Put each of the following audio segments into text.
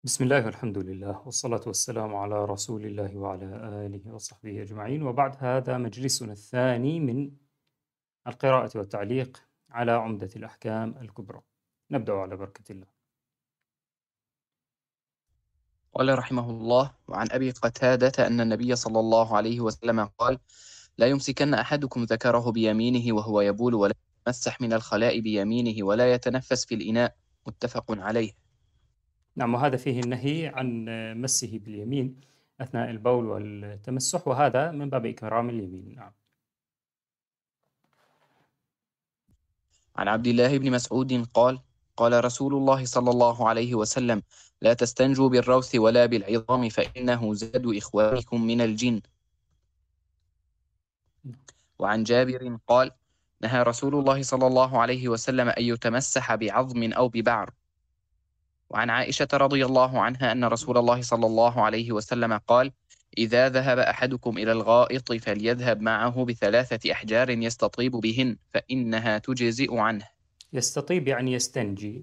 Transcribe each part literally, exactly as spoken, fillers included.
بسم الله والحمد لله والصلاة والسلام على رسول الله وعلى آله وصحبه أجمعين، وبعد هذا مجلسنا الثاني من القراءة والتعليق على عمدة الأحكام الكبرى. نبدأ على بركة الله. قال رحمه الله: وعن أبي قتادة أن النبي صلى الله عليه وسلم قال: لا يمسكن أحدكم ذكره بيمينه وهو يبول، ولا يتمسح من الخلاء بيمينه، ولا يتنفس في الإناء. متفق عليه. نعم، وهذا فيه النهي عن مسه باليمين أثناء البول والتمسح، وهذا من باب إكرام اليمين. نعم. عن عبد الله بن مسعود قال: قال رسول الله صلى الله عليه وسلم: لا تستنجوا بالروث ولا بالعظام، فإنه زاد إخوانكم من الجن. وعن جابر قال: نهى رسول الله صلى الله عليه وسلم أن يتمسح بعظم أو ببعر. وعن عائشة رضي الله عنها أن رسول الله صلى الله عليه وسلم قال: إذا ذهب أحدكم إلى الغائط فليذهب معه بثلاثة أحجار يستطيب بهن، فإنها تجزئ عنه. يستطيب يعني يستنجي.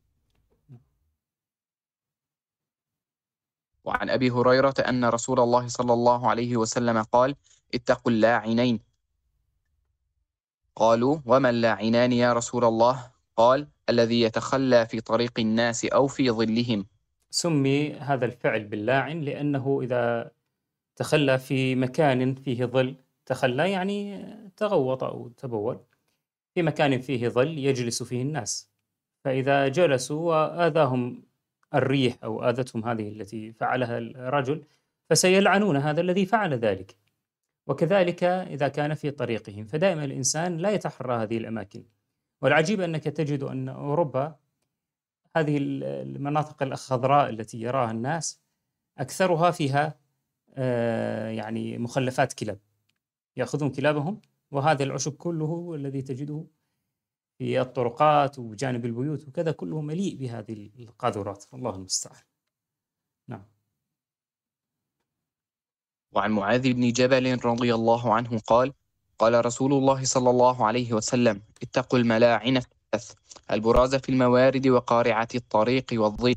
وعن أبي هريرة أن رسول الله صلى الله عليه وسلم قال: اتقوا اللاعنين. قالوا: وما اللاعنان يا رسول الله؟ قال: الذي يتخلى في طريق الناس أو في ظلهم. سمي هذا الفعل باللاعن لأنه إذا تخلى في مكان فيه ظل، تخلى يعني تغوط أو تبول في مكان فيه ظل يجلس فيه الناس، فإذا جلسوا وآذاهم الريح أو آذتهم هذه التي فعلها الرجل، فسيلعنون هذا الذي فعل ذلك. وكذلك إذا كان في طريقهم، فدائما الإنسان لا يتحرى هذه الأماكن. والعجيب أنك تجد أن أوروبا، هذه المناطق الخضراء التي يراها الناس، أكثرها فيها آه، يعني مخلفات كلاب، يأخذون كلابهم، وهذا العشب كله الذي تجده في الطرقات وبجانب البيوت وكذا كله مليء بهذه القاذورات، الله المستعان. نعم. وعن معاذ بن جبل رضي الله عنه قال: قال رسول الله صلى الله عليه وسلم: اتقوا الملاعن الثلاث، البراز في الموارد، وقارعة الطريق، والظل.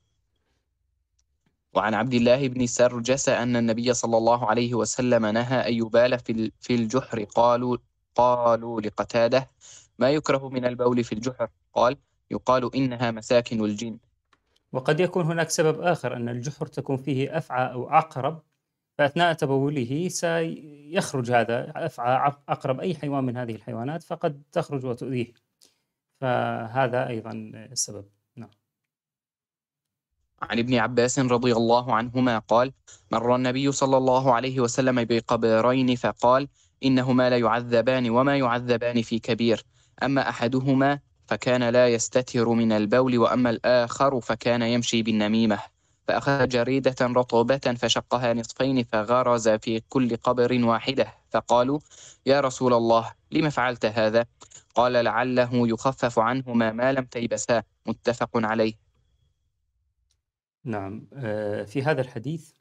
وعن عبد الله بن سرجس أن النبي صلى الله عليه وسلم نهى أن يبال في ال- في الجحر. قالوا قالوا لقتادة: ما يكره من البول في الجحر؟ قال: يقال إنها مساكن الجن. وقد يكون هناك سبب آخر، أن الجحر تكون فيه أفعى أو عقرب، فأثناء تبوله سيخرج هذا أفعى عق- عقرب أي حيوان من هذه الحيوانات، فقد تخرج وتؤذيه، فهذا أيضا السبب. نعم. عن ابن عباس رضي الله عنهما قال: مر النبي صلى الله عليه وسلم بقبرين فقال: إنهما لا يعذبان، وما يعذبان في كبير. أما أحدهما فكان لا يستتر من البول، وأما الآخر فكان يمشي بالنميمة. فأخذ جريدة رطبة فشقها نصفين، فغرز في كل قبر واحدة. فقالوا: يا رسول الله، لم فعلت هذا؟ قال: لعله يخفف عنهما ما لم تيبسا. متفق عليه. نعم. آه، في هذا الحديث،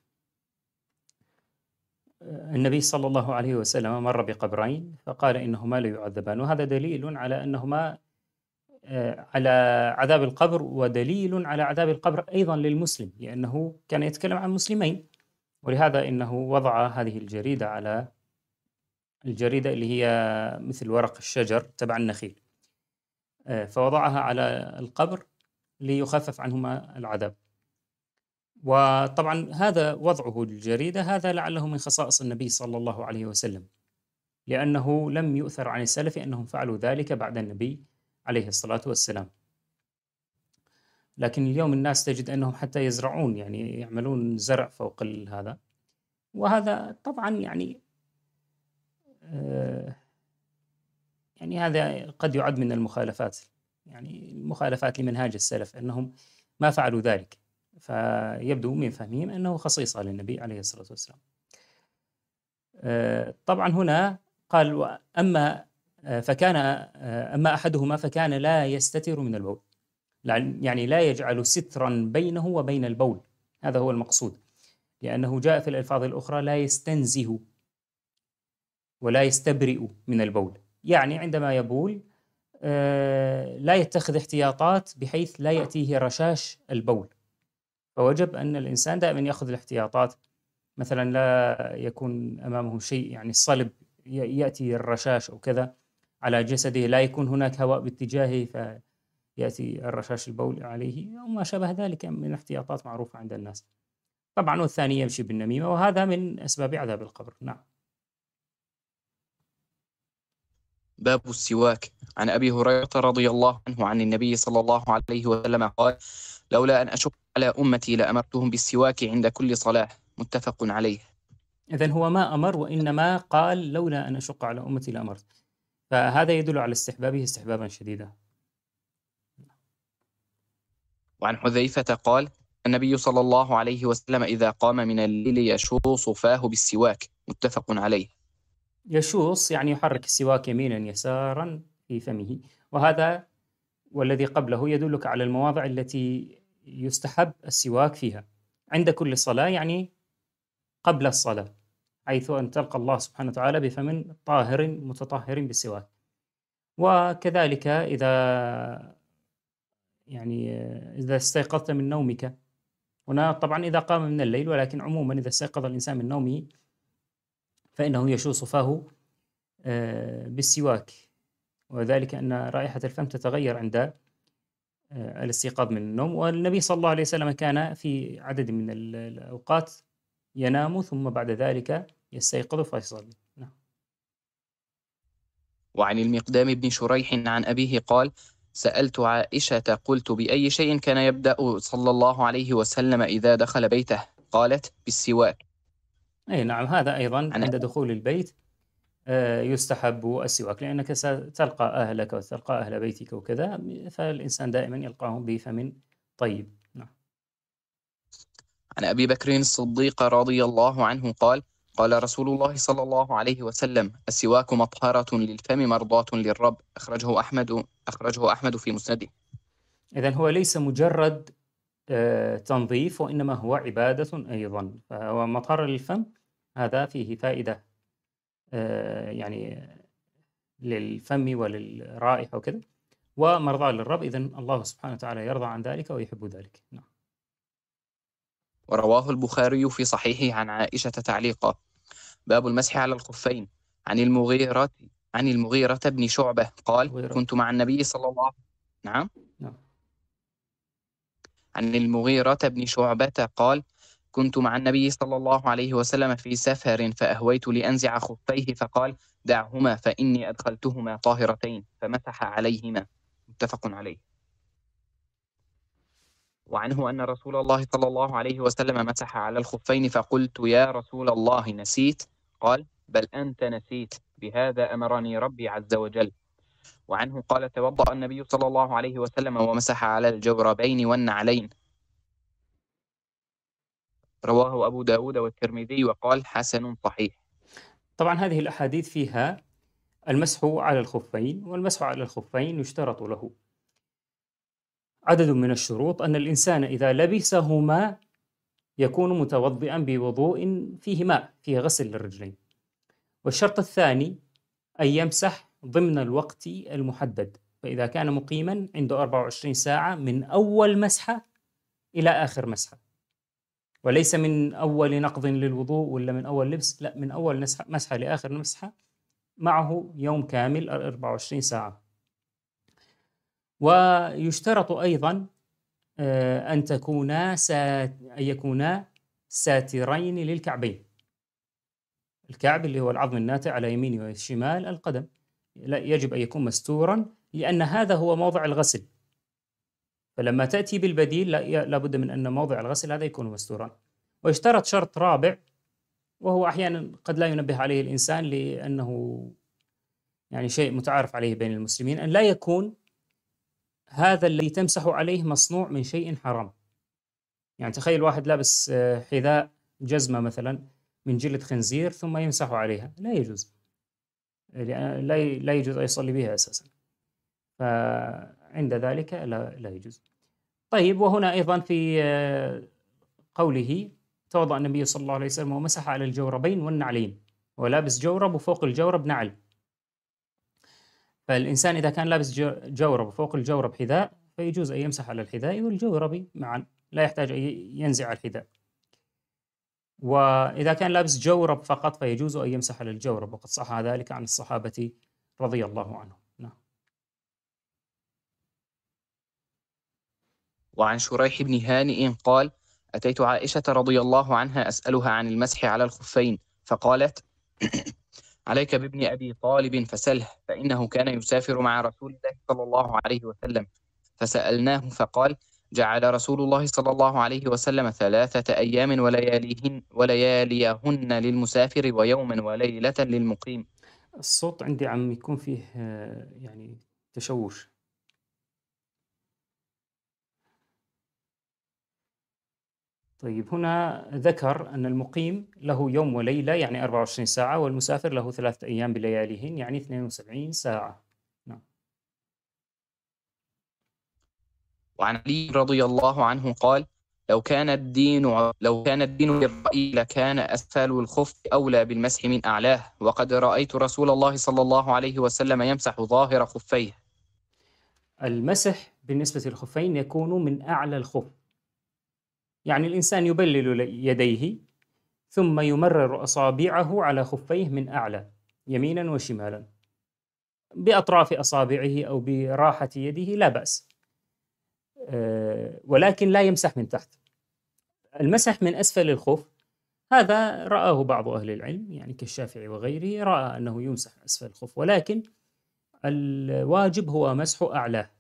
آه، النبي صلى الله عليه وسلم مر بقبرين فقال إنهما لا يعذبان، وهذا دليل على أنهما آه، على عذاب القبر، ودليل على عذاب القبر أيضا للمسلم، لأنه كان يتكلم عن مسلمين، ولهذا إنه وضع هذه الجريدة على الجريدة اللي هي مثل ورق الشجر تبع النخيل، آه، فوضعها على القبر ليخفف عنهما العذاب. وطبعا هذا وضعه للجريدة هذا لعله من خصائص النبي صلى الله عليه وسلم، لأنه لم يؤثر عن السلف أنهم فعلوا ذلك بعد النبي عليه الصلاة والسلام. لكن اليوم الناس تجد أنهم حتى يزرعون، يعني يعملون زرع فوق ال- هذا، وهذا طبعا يعني آه، يعني هذا قد يعد من المخالفات، يعني المخالفات لمنهاج السلف أنهم ما فعلوا ذلك، فيبدو من فهمهم أنه خصيصة للنبي عليه الصلاة والسلام. آه، طبعا هنا قال: وأما آه، فكان آه، أما أحدهما فكان لا يستتر من البول، يعني لا يجعل سترا بينه وبين البول، هذا هو المقصود، لأنه جاء في الألفاظ الأخرى لا يستنزه ولا يستبرئ من البول، يعني عندما يبول آه، لا يتخذ احتياطات بحيث لا يأتيه رشاش البول، فوجب أن الإنسان دائما يأخذ الاحتياطات، مثلا لا يكون أمامه شيء يعني الصلب ي- يأتي الرشاش أو كذا على جسده، لا يكون هناك هواء باتجاهه فيأتي الرشاش البول عليه أو ما شابه ذلك من الاحتياطات معروفة عند الناس. طبعا والثاني يمشي بالنميمة، وهذا من أسباب عذاب القبر. نعم. باب السواك. عن أبي هريرة رضي الله عنه عن النبي صلى الله عليه وسلم قال: لولا أن أشق على أمتي لأمرتهم بالسواك عند كل صلاة. متفق عليه. إذن هو ما أمر، وإنما قال لولا أن أشق على أمتي لأمرت، فهذا يدل على استحبابه استحبابا شديدا. وعن حذيفة قال: النبي صلى الله عليه وسلم إذا قام من الليل يشوص فاه بالسواك. متفق عليه. يشوص يعني يحرك السواك يمينا يسارا في فمه، وهذا والذي قبله يدلك على المواضع التي يستحب السواك فيها عند كل صلاة، يعني قبل الصلاة، حيث أن تلقى الله سبحانه وتعالى بفم طاهر متطهر بالسواك. وكذلك إذا يعني إذا استيقظت من نومك، هنا طبعا إذا قام من الليل، ولكن عموما إذا استيقظ الإنسان من نومه فإنه يشوص فاه آه، بالسواك، وذلك أن رائحة الفم تتغير عند آه، الاستيقاظ من النوم. والنبي صلى الله عليه وسلم كان في عدد من ال- الأوقات ينام ثم بعد ذلك يستيقظ فيصلي. نعم. وعن المقدام بن شريح عن أبيه قال: سألت عائشة قلت: بأي شيء كان يبدأ صلى الله عليه وسلم إذا دخل بيته؟ قالت: بالسواك. أي نعم، هذا أيضا عن عند دخول البيت آه، يستحب السواك، لأنك ستلقى أهلك وتلقى أهل بيتك وكذا، فالإنسان دائما يلقاهم بفم طيب. نعم. عن أبي بكر الصديق رضي الله عنه قال: قال رسول الله صلى الله عليه وسلم: السواك مطهرة للفم مرضاة للرب. أخرجه أحمد أخرجه أحمد في مسنده. إذن هو ليس مجرد آه، تنظيف، وإنما هو عبادة أيضا، فهو مطهر للفم، هذا فيه فائدة آه، يعني للفم وللرائحة وكذا، ومرضاة للرب، إذن الله سبحانه وتعالى يرضى عن ذلك ويحب ذلك. نعم. ورواه البخاري في صحيحه عن عائشة تعليقا: باب المسح على الخفين. عن المغيرة عن المغيرة بن شعبة قال: غير. كنت مع النبي صلى الله نعم نعم. عن المغيرة بن شعبة قال: كنت مع النبي صلى الله عليه وسلم في سفر فأهويت لأنزع خفيه فقال: دعهما فإني أدخلتهما طاهرتين، فمسح عليهما. متفق عليه. وعنه أن رسول الله صلى الله عليه وسلم مسح على الخفين فقلت: يا رسول الله نسيت؟ قال: بل أنت نسيت، بهذا أمرني ربي عز وجل. وعنه قال: توضأ النبي صلى الله عليه وسلم ومسح على الجوربين والنعلين. رواه أبو داود والترمذي وقال: حسن صحيح. طبعا هذه الأحاديث فيها المسح على الخفين، والمسح على الخفين يشترط له عدد من الشروط، أن الإنسان إذا لبسهما يكون متوضئا بوضوء فيه ماء، فيه غسل للرجلين. والشرط الثاني أن يمسح ضمن الوقت المحدد، فإذا كان مقيما عنده أربع وعشرين ساعة من أول مسحة إلى آخر مسحة، وليس من أول نقض للوضوء ولا من أول لبس، لا، من أول مسحة لآخر مسحة معه يوم كامل أربع وعشرين ساعة. ويشترط أيضا آه، أن تكونا سات... أن يكونا ساترين للكعبين. الكعب اللي هو العظم الناتئ على يمين وشمال القدم، لا، يجب أن يكون مستورا، لأن هذا هو موضع الغسل، فلما تأتي بالبديل لا لابد من أن موضع الغسل هذا يكون مستورا. ويشترط شرط رابع، وهو أحيانا قد لا ينبه عليه الإنسان لأنه يعني شيء متعارف عليه بين المسلمين، أن لا يكون هذا الذي تمسح عليه مصنوع من شيء حرام. يعني تخيل واحد لابس آه، حذاء جزمة مثلا من جلد خنزير ثم يمسح عليها، لا يجوز، لأن لا لا يجوز أن يصلي بها أساسا، فعند ذلك لا, لا يجوز. طيب، وهنا أيضا في آه، قوله توضأ النبي صلى الله عليه وسلم ومسح على الجوربين والنعلين، ولابس جورب وفوق الجورب نعل، فالإنسان إذا كان لابس جورب وفوق الجورب حذاء فيجوز أن يمسح على الحذاء والجورب معا. لا يحتاج أن ينزع الحذاء. وإذا كان لابس جورب فقط فيجوز أن يمسح على الجورب، وقد صح ذلك عن الصحابة رضي الله عنهم. نعم. وعن شريح بن هانئ قال: أتيت عائشة رضي الله عنها أسألها عن المسح على الخفين، فقالت: عليك بابن أبي طالب فسله، فإنه كان يسافر مع رسول الله صلى الله عليه وسلم. فسألناه فقال: جعل رسول الله صلى الله عليه وسلم ثلاثة أيام ولياليهن ولياليهن للمسافر ويوما وليلة للمقيم. الصوت عندي عم يكون فيه آه، يعني تشوش. طيب، هنا ذكر أن المقيم له يوم وليلة يعني أربعة وعشرين ساعة، والمسافر له ثلاثة أيام بلياليهن يعني اثنين وسبعين ساعة. نعم. وعن علي رضي الله عنه قال: لو كان الدين لو كان الدين بالرأي لكان أسفل الخف أولى بالمسح من أعلاه، وقد رأيت رسول الله صلى الله عليه وسلم يمسح ظاهر خفيه. المسح بالنسبة للخفين يكون من أعلى الخف، يعني الإنسان يبلل يديه ثم يمرر أصابعه على خفيه من أعلى يمينا وشمالا بأطراف أصابعه أو براحة يده، لا بأس، أه ولكن لا يمسح من تحت. المسح من أسفل الخف هذا رآه بعض أهل العلم، يعني كالشافعي وغيره، رأى أنه يمسح أسفل الخف، ولكن الواجب هو مسح أعلاه.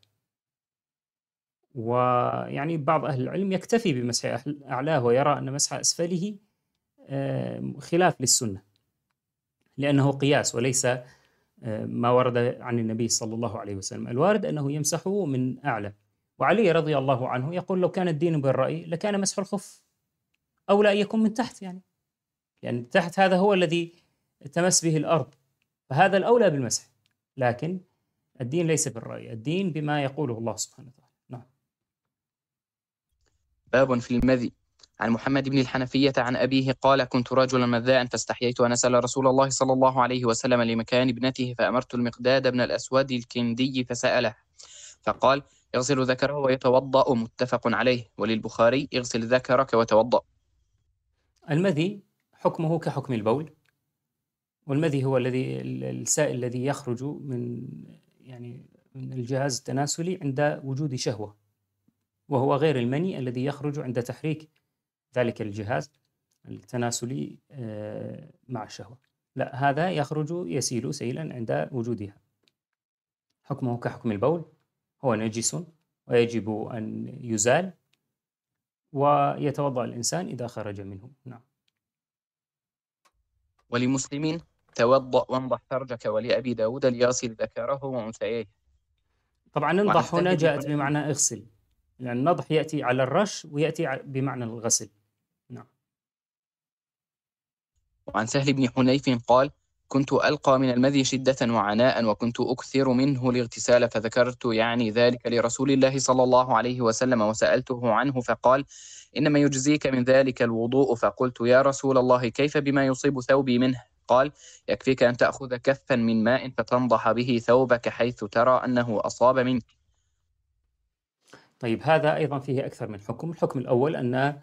ويعني بعض أهل العلم يكتفي بمسح أعلاه ويرى أن مسح أسفله خلاف للسنة، لأنه قياس وليس ما ورد عن النبي صلى الله عليه وسلم. الوارد أنه يمسحه من أعلى. وعلي رضي الله عنه يقول: لو كان الدين بالرأي لكان مسح الخف أولى أن يكون من تحت، يعني لأن تحت هذا هو الذي تمس به الأرض، فهذا الأولى بالمسح. لكن الدين ليس بالرأي، الدين بما يقوله الله سبحانه وتعالى. نعم. باب في المذي. عن محمد بن الحنفية عن أبيه قال: كنت رجلا مذاء فاستحييت أن أسأل رسول الله صلى الله عليه وسلم لمكان ابنته، فأمرت المقداد بن الأسود الكندي فسأله، فقال: اغسل ذكره ويتوضأ، متفق عليه. وللبخاري: اغسل ذكرك وتوضأ. المذي حكمه كحكم البول، والمذي هو الذي السائل الذي يخرج من يعني من الجهاز التناسلي عند وجود شهوة، وهو غير المني الذي يخرج عند تحريك ذلك الجهاز التناسلي مع الشهوة. لا، هذا يخرج يسيل سيلا عند وجودها. حكمه كحكم البول، هو نجس ويجب أن يزال، ويتوضأ الإنسان إذا خرج منه. نعم. ولمسلم: توضأ وانضح فرجك. ولأبي داود: ليغسل ذكره وأنثيه. طبعا انضح هنا جاءت بمعنى اغسل، لأن النضح يأتي على الرش ويأتي بمعنى الغسل. نعم. وعن سهل بن حنيف قال: كنت ألقى من المذي شدة وعناء، وكنت أكثر منه الاغتسال، فذكرت يعني ذلك لرسول الله صلى الله عليه وسلم وسألته عنه، فقال: إنما يجزيك من ذلك الوضوء. فقلت: يا رسول الله، كيف بما يصيب ثوبي منه؟ قال: يكفيك أن تأخذ كفا من ماء فتنضح به ثوبك حيث ترى أنه أصاب منك. طيب، هذا أيضا فيه أكثر من حكم. الحكم الأول أن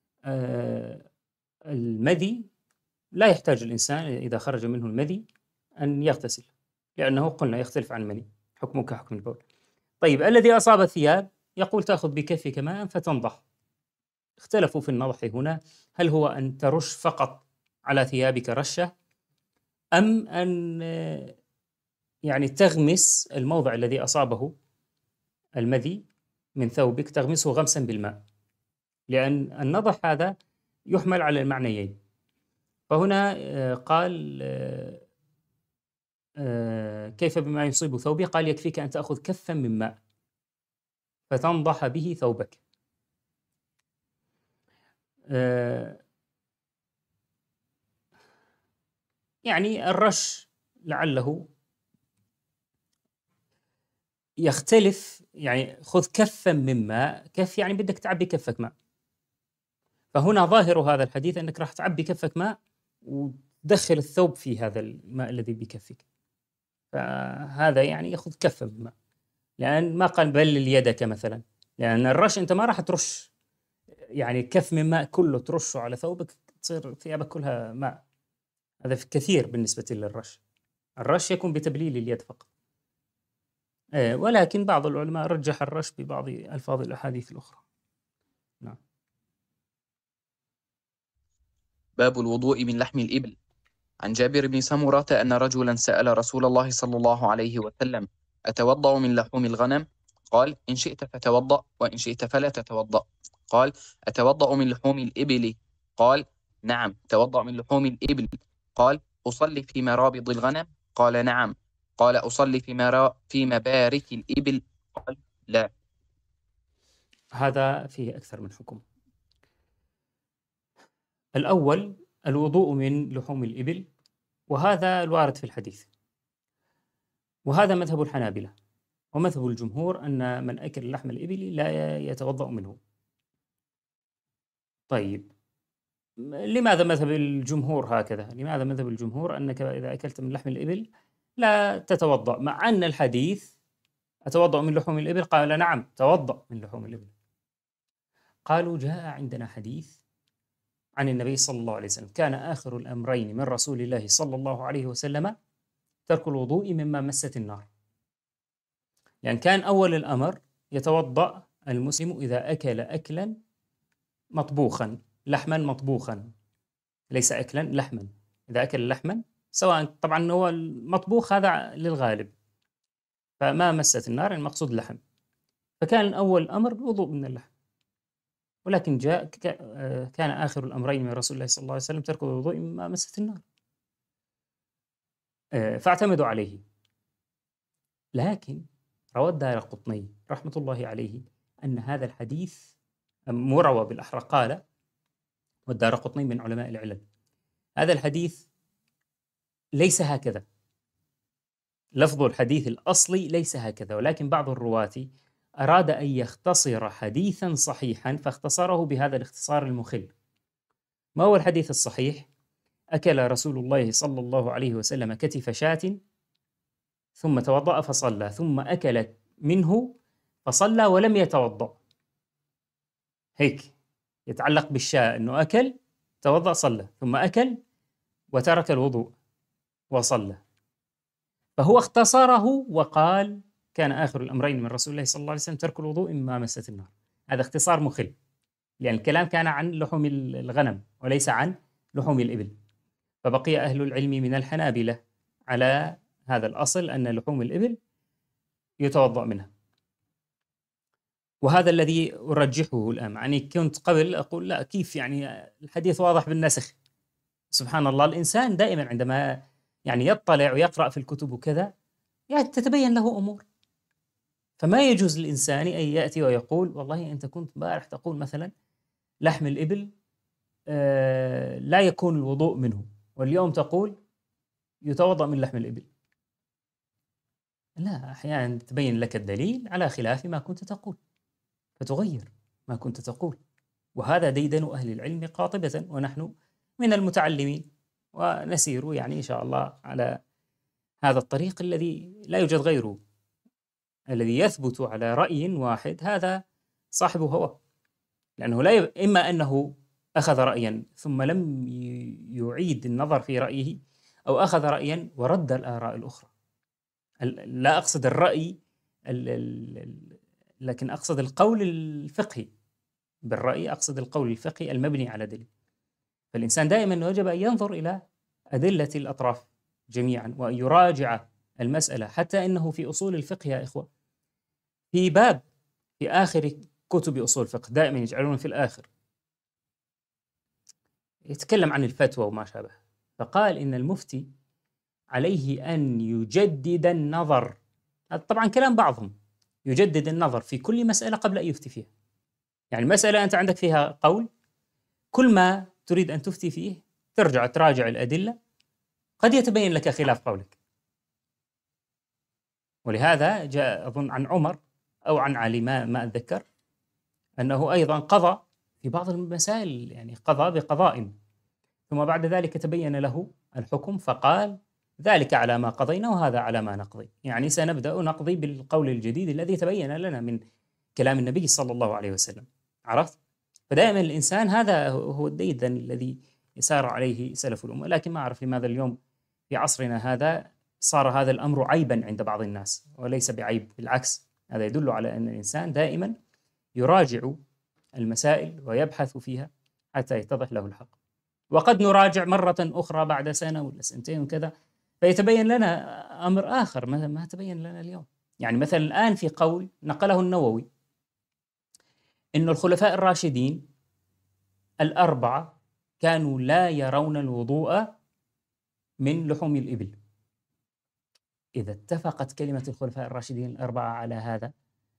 المذي لا يحتاج الإنسان إذا خرج منه المذي أن يغتسل، لأنه قلنا يختلف عن المني، حكمه كحكم البول. طيب، الذي أصاب الثياب يقول: تأخذ بكفك ماء فتنضح. اختلفوا في النضح هنا، هل هو أن ترش فقط على ثيابك رشة، أم أن يعني تغمس الموضع الذي أصابه المذي من ثوبك، تغمسه غمسا بالماء، لأن النضح هذا يحمل على المعنيين. فهنا قال: كيف بما يصيب ثوبي؟ قال: يكفيك أن تأخذ كفا من ماء فتنضح به ثوبك. يعني الرش لعله يختلف، يعني خذ كفا من ماء، كف يعني بدك تعبي كفك ماء، فهنا ظاهر هذا الحديث أنك راح تعبي كفك ماء وتدخل الثوب في هذا الماء الذي بكفك، فهذا يعني يأخذ كفا من ماء، لأن ما قال بلل يدك مثلا، لأن الرش أنت ما راح ترش يعني كف من ماء كله ترشه على ثوبك تصير ثيابك كلها ماء. هذا في كثير بالنسبة للرش. الرش يكون بتبليل اليد فقط. آه، ولكن بعض العلماء رجح الرش ببعض ألفاظ الأحاديث الأخرى. نعم. باب الوضوء من لحم الإبل. عن جابر بن سمرة أن رجلا سأل رسول الله صلى الله عليه وسلم: أتوضأ من لحوم الغنم؟ قال: إن شئت فتوضأ، وإن شئت فلا تتوضأ. قال: أتوضأ من لحوم الإبل؟ قال: نعم. توضأ من لحوم الإبل. قال: أصلي في مرابض الغنم؟ قال: نعم. قال: أصلي في مرا في مبارك الإبل؟ قال: لا. هذا فيه أكثر من حكم. الأول الوضوء من لحوم الإبل، وهذا الوارد في الحديث، وهذا مذهب الحنابلة، ومذهب الجمهور أن من أكل لحم الإبل لا يتوضأ منه. طيب، لماذا مذهب الجمهور هكذا؟ لماذا مذهب الجمهور أنك إذا أكلت من لحم الإبل لا تتوضأ، مع أن الحديث أتوضأ من لحوم الإبل؟ قال: نعم، توضأ من لحوم الإبل. قالوا: جاء عندنا حديث عن النبي صلى الله عليه وسلم: كان آخر الأمرين من رسول الله صلى الله عليه وسلم ترك الوضوء مما مست النار. يعني كان أول الأمر يتوضأ المسلم إذا أكل أكلا مطبوخا، لحما مطبوخا، ليس أكلا، لحما. إذا أكل لحما، سواء طبعا هو المطبوخ هذا للغالب، فما مست النار المقصود لحم، فكان أول أمر الوضوء من اللحم. ولكن جاء كان آخر الأمرين من رسول الله صلى الله عليه وسلم ترك الوضوء مما مست النار، فاعتمدوا عليه. لكن روى الدارقطني رحمة الله عليه أن هذا الحديث مروى بالأحرى، قال، والدارقطني من علماء العلل، هذا الحديث ليس هكذا، لفظ الحديث الأصلي ليس هكذا، ولكن بعض الرواة أراد أن يختصر حديثا صحيحا فاختصره بهذا الاختصار المخل. ما هو الحديث الصحيح؟ أكل رسول الله صلى الله عليه وسلم كتف شاة ثم توضأ فصلى، ثم أكل منه فصلى ولم يتوضأ. هيك يتعلق بالشاة، أنه أكل، توضأ، صلى، ثم أكل وترك الوضوء وصلى. فهو اختصره وقال: كان آخر الأمرين من رسول الله صلى الله عليه وسلم ترك الوضوء مما مست النار. هذا اختصار مخل، لأن الكلام كان عن لحوم الغنم وليس عن لحوم الإبل. فبقي أهل العلم من الحنابلة على هذا الأصل، أن لحوم الإبل يتوضأ منها، وهذا الذي أرجحه الآن. يعني كنت قبل أقول لا، كيف يعني الحديث واضح بالنسخ. سبحان الله، الإنسان دائما عندما يعني يطلع ويقرأ في الكتب وكذا يعني تتبين له أمور، فما يجوز للإنسان أن يأتي ويقول: والله أنت كنت امبارح تقول مثلا لحم الإبل آه لا يكون الوضوء منه، واليوم تقول يتوضأ من لحم الإبل. لا، أحيانا تبين لك الدليل على خلاف ما كنت تقول، فتغير ما كنت تقول. وهذا ديدن أهل العلم قاطبة، ونحن من المتعلمين، ونسير يعني إن شاء الله على هذا الطريق الذي لا يوجد غيره. الذي يثبت على رأي واحد هذا صاحب هوى، لأنه لا ي... إما أنه أخذ رأيا ثم لم يعيد النظر في رأيه، أو أخذ رأيا ورد الآراء الأخرى. لا أقصد الرأي ال... ال... لكن أقصد القول الفقهي. بالرأي أقصد القول الفقهي المبني على دليل. فالإنسان دائما يجب أن ينظر إلى أدلة الأطراف جميعا، وأن يراجع المسألة. حتى إنه في أصول الفقه يا إخوة، في باب في آخر كتب أصول الفقه دائما يجعلون في الآخر يتكلم عن الفتوى وما شابه، فقال إن المفتي عليه أن يجدد النظر. هذا طبعا كلام بعضهم، يجدد النظر في كل مسألة قبل أن يفتي فيها. يعني المسألة أنت عندك فيها قول، كل ما تريد أن تفتي فيه ترجع تراجع الأدلة، قد يتبين لك خلاف قولك. ولهذا جاء أظن عن عمر أو عن علي، ما ما أتذكر، أنه أيضا قضى في بعض المسائل، يعني قضى بقضاء، ثم بعد ذلك تبين له الحكم فقال: ذلك على ما قضينا وهذا على ما نقضي. يعني سنبدأ نقضي بالقول الجديد الذي تبين لنا من كلام النبي صلى الله عليه وسلم. عرفت؟ فدائما الإنسان هذا هو الديدن الذي يسار عليه سلف الأمة. لكن ما أعرف لماذا اليوم في عصرنا هذا صار هذا الأمر عيبا عند بعض الناس، وليس بعيب، بالعكس هذا يدل على أن الإنسان دائما يراجع المسائل ويبحث فيها حتى يتضح له الحق. وقد نراجع مرة أخرى بعد سنة ولا سنتين وكذا فيتبين لنا أمر آخر ما تبين لنا اليوم. يعني مثلا الآن في قول نقله النووي إن الخلفاء الراشدين الأربعة كانوا لا يرون الوضوء من لحوم الإبل. إذا اتفقت كلمة الخلفاء الراشدين الأربعة على هذا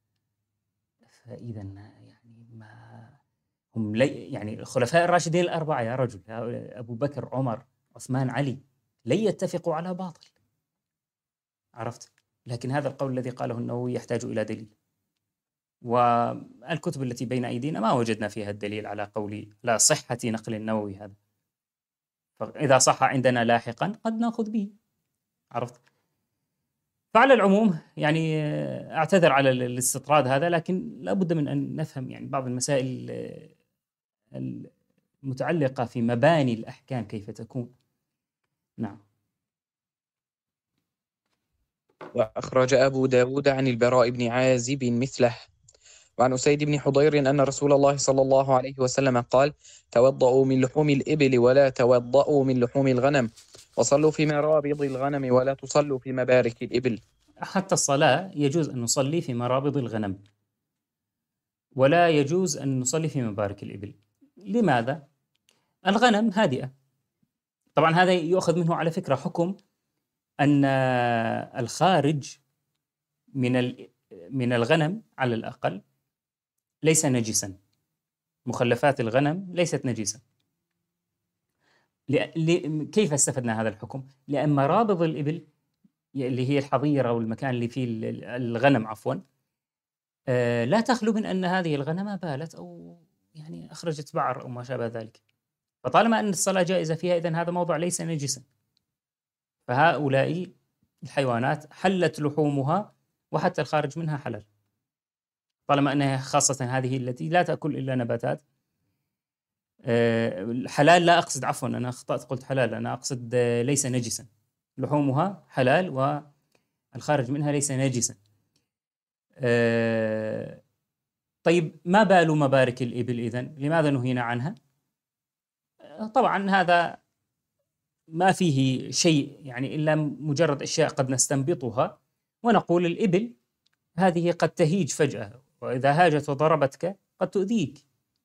فإذا يعني ما هم لي يعني الخلفاء الراشدين الأربعة يا رجل، أبو بكر عمر عثمان علي، لن يتفقوا على باطل، عرفت؟ لكن هذا القول الذي قاله النووي يحتاج إلى دليل، والكتب التي بين أيدينا ما وجدنا فيها الدليل على قول لا صحة نقل النووي هذا. فإذا صح عندنا لاحقا قد نأخذ به، عرفت؟ فعلى العموم يعني أعتذر على الاستطراد هذا، لكن لا بد من أن نفهم يعني بعض المسائل المتعلقة في مباني الأحكام كيف تكون. نعم. وأخرج أبو داود عن البراء بن عازب مثله. وعن أسيد بن حضير أن رسول الله صلى الله عليه وسلم قال: توضؤوا من لحوم الإبل ولا توضؤوا من لحوم الغنم، وصلوا في مرابض الغنم ولا تصلوا في مبارك الإبل. حتى الصلاة يجوز أن نصلي في مرابض الغنم ولا يجوز أن نصلي في مبارك الإبل. لماذا؟ الغنم هادئة. طبعا هذا يؤخذ منه على فكرة حكم أن الخارج من من الغنم على الأقل ليس نجسا، مخلفات الغنم ليست نجسة. كيف استفدنا هذا الحكم؟ لأن مرابض الإبل اللي هي الحظيرة والمكان اللي فيه الغنم عفوا لا تخلو من أن هذه الغنم بالت أو يعني أخرجت بعر أو ما شابه ذلك، فطالما أن الصلاة جائزة فيها إذن هذا موضع ليس نجسا. فهؤلاء الحيوانات حلت لحومها وحتى الخارج منها حلال، طالما أنها خاصة هذه التي لا تأكل إلا نباتات حلال. لا أقصد عفوا أنا أخطأت قلت حلال، أنا أقصد ليس نجسا، لحومها حلال والخارج منها ليس نجسا. طيب ما بال مبارك الإبل إذن؟ لماذا نهينا عنها؟ طبعا هذا ما فيه شيء يعني إلا مجرد أشياء قد نستنبطها ونقول الإبل هذه قد تهيج فجأة، وإذا هاجت وضربتك قد تؤذيك.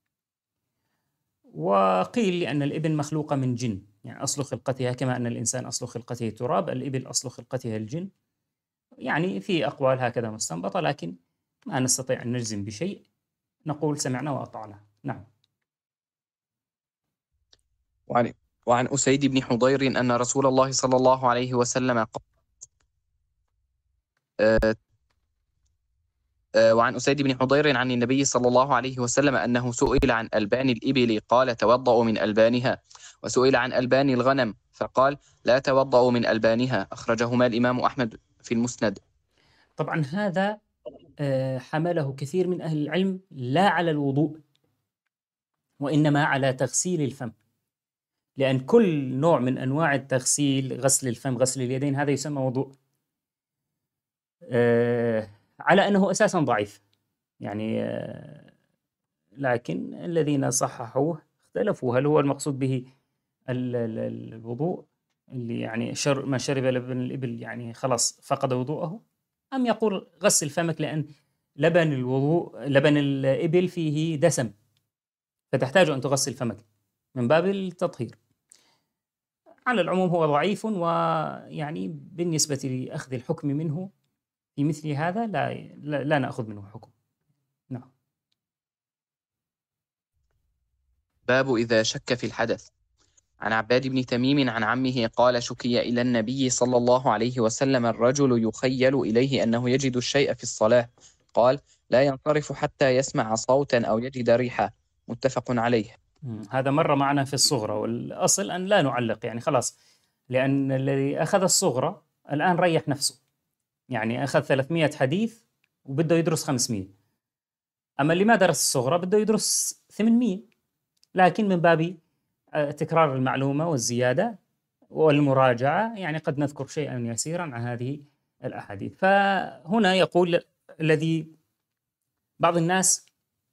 وقيل لأن الإبل مخلوقة من جن، يعني أصل خلقتها كما أن الإنسان أصل خلقته تراب، الإبل أصل خلقتها الجن. يعني في أقوال هكذا مستنبطة، لكن ما نستطيع أن نجزم بشيء، نقول سمعنا وأطعنا. نعم. وعن وعن أسيد بن حضير أن رسول الله صلى الله عليه وسلم قال أه أه وعن أسيد بن حضير عن النبي صلى الله عليه وسلم أنه سئل عن ألبان الإبل قال: توضأوا من ألبانها. وسئل عن ألبان الغنم فقال: لا توضأوا من ألبانها. أخرجهما الإمام أحمد في المسند. طبعا هذا حمله كثير من أهل العلم لا على الوضوء وإنما على تغسيل الفم، لأن كل نوع من أنواع التغسيل، غسل الفم غسل اليدين، هذا يسمى وضوء، أه على أنه أساسا ضعيف يعني. أه لكن الذين صححوه اختلفوا هل هو المقصود به الوضوء اللي يعني شر ما شرب لبن الإبل يعني خلاص فقد وضوءه، أم يقول غسل فمك لأن لبن الوضوء لبن الإبل فيه دسم فتحتاج أن تغسل فمك من باب التطهير. على العموم هو ضعيف، ويعني بالنسبة لأخذ الحكم منه في مثل هذا لا لا, لا نأخذ منه حكم. نعم. باب إذا شك في الحدث. عن عباد بن تميم عن عمه قال: شكي إلى النبي صلى الله عليه وسلم الرجل يخيل إليه أنه يجد الشيء في الصلاة، قال: لا ينصرف حتى يسمع صوتا أو يجد ريحة. متفق عليه. هذا مرة معنا في الصغرى، والأصل أن لا نعلق يعني خلاص، لأن الذي أخذ الصغرى الآن ريح نفسه، يعني أخذ ثلاثمائة حديث وبده يدرس خمسمائة. أما اللي ما درس الصغرى بده يدرس ثمانمئة، لكن من باب تكرار المعلومة والزيادة والمراجعة يعني قد نذكر شيئا يسيرا عن هذه الأحاديث. فهنا يقول الذي بعض الناس